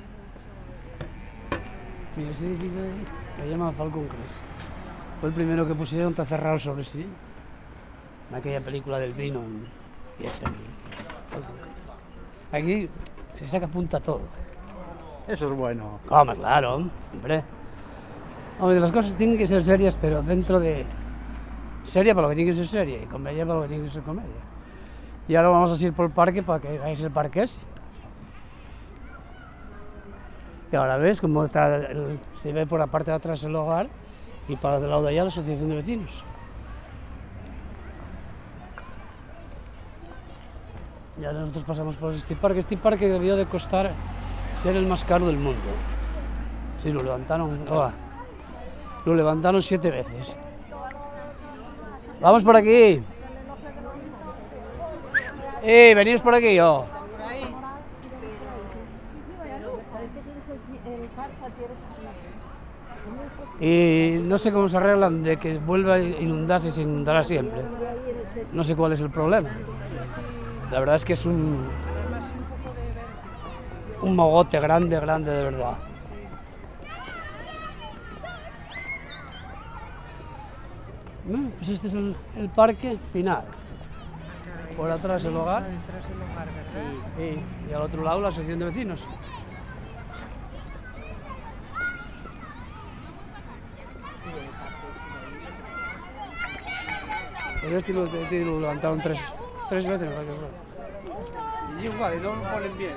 Speaker 4: Mira, ese edificio se llama Falcon Crest. Fue el primero que pusieron, está cerrado sobre sí. En aquella película del vino. Y ese. Aquí se saca punta todo.
Speaker 2: Eso es bueno.
Speaker 4: ¿Cómo? Claro, hombre. Hombre, las cosas tienen que ser serias, pero dentro de... Seria para lo que tiene que ser seria y comedia para lo que tiene que ser comedia. Y ahora vamos a ir por el parque para que veáis el parque ese. Y ahora ves cómo está se ve por la parte de atrás el hogar y para el lado de allá la asociación de vecinos. Y ahora nosotros pasamos por este parque debió de costar ser el más caro del mundo. Sí, lo levantaron 7 veces. Vamos por aquí. Venís por aquí, yo. Y no sé cómo se arreglan de que vuelva a inundarse y se inundará siempre. No sé cuál es el problema. La verdad es que es un mogote grande, grande de verdad. Bueno, pues este es el parque final. Por atrás el hogar. Y al otro lado la asociación de vecinos. Pues este lo levantaron tres veces. Y igual, y no lo ponen bien.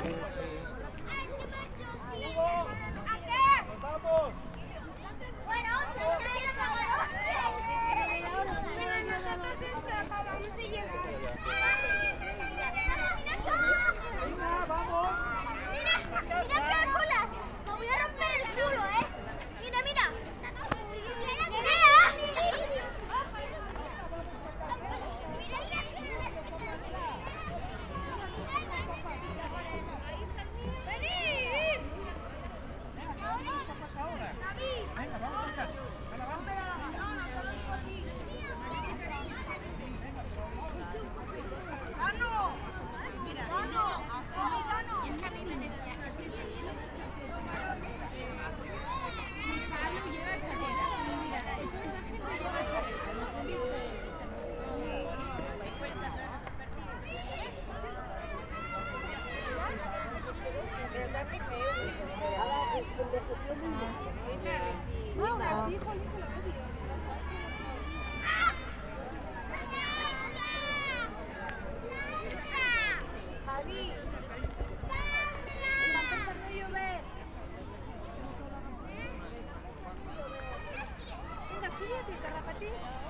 Speaker 9: Venga, síguete, Carrapatí.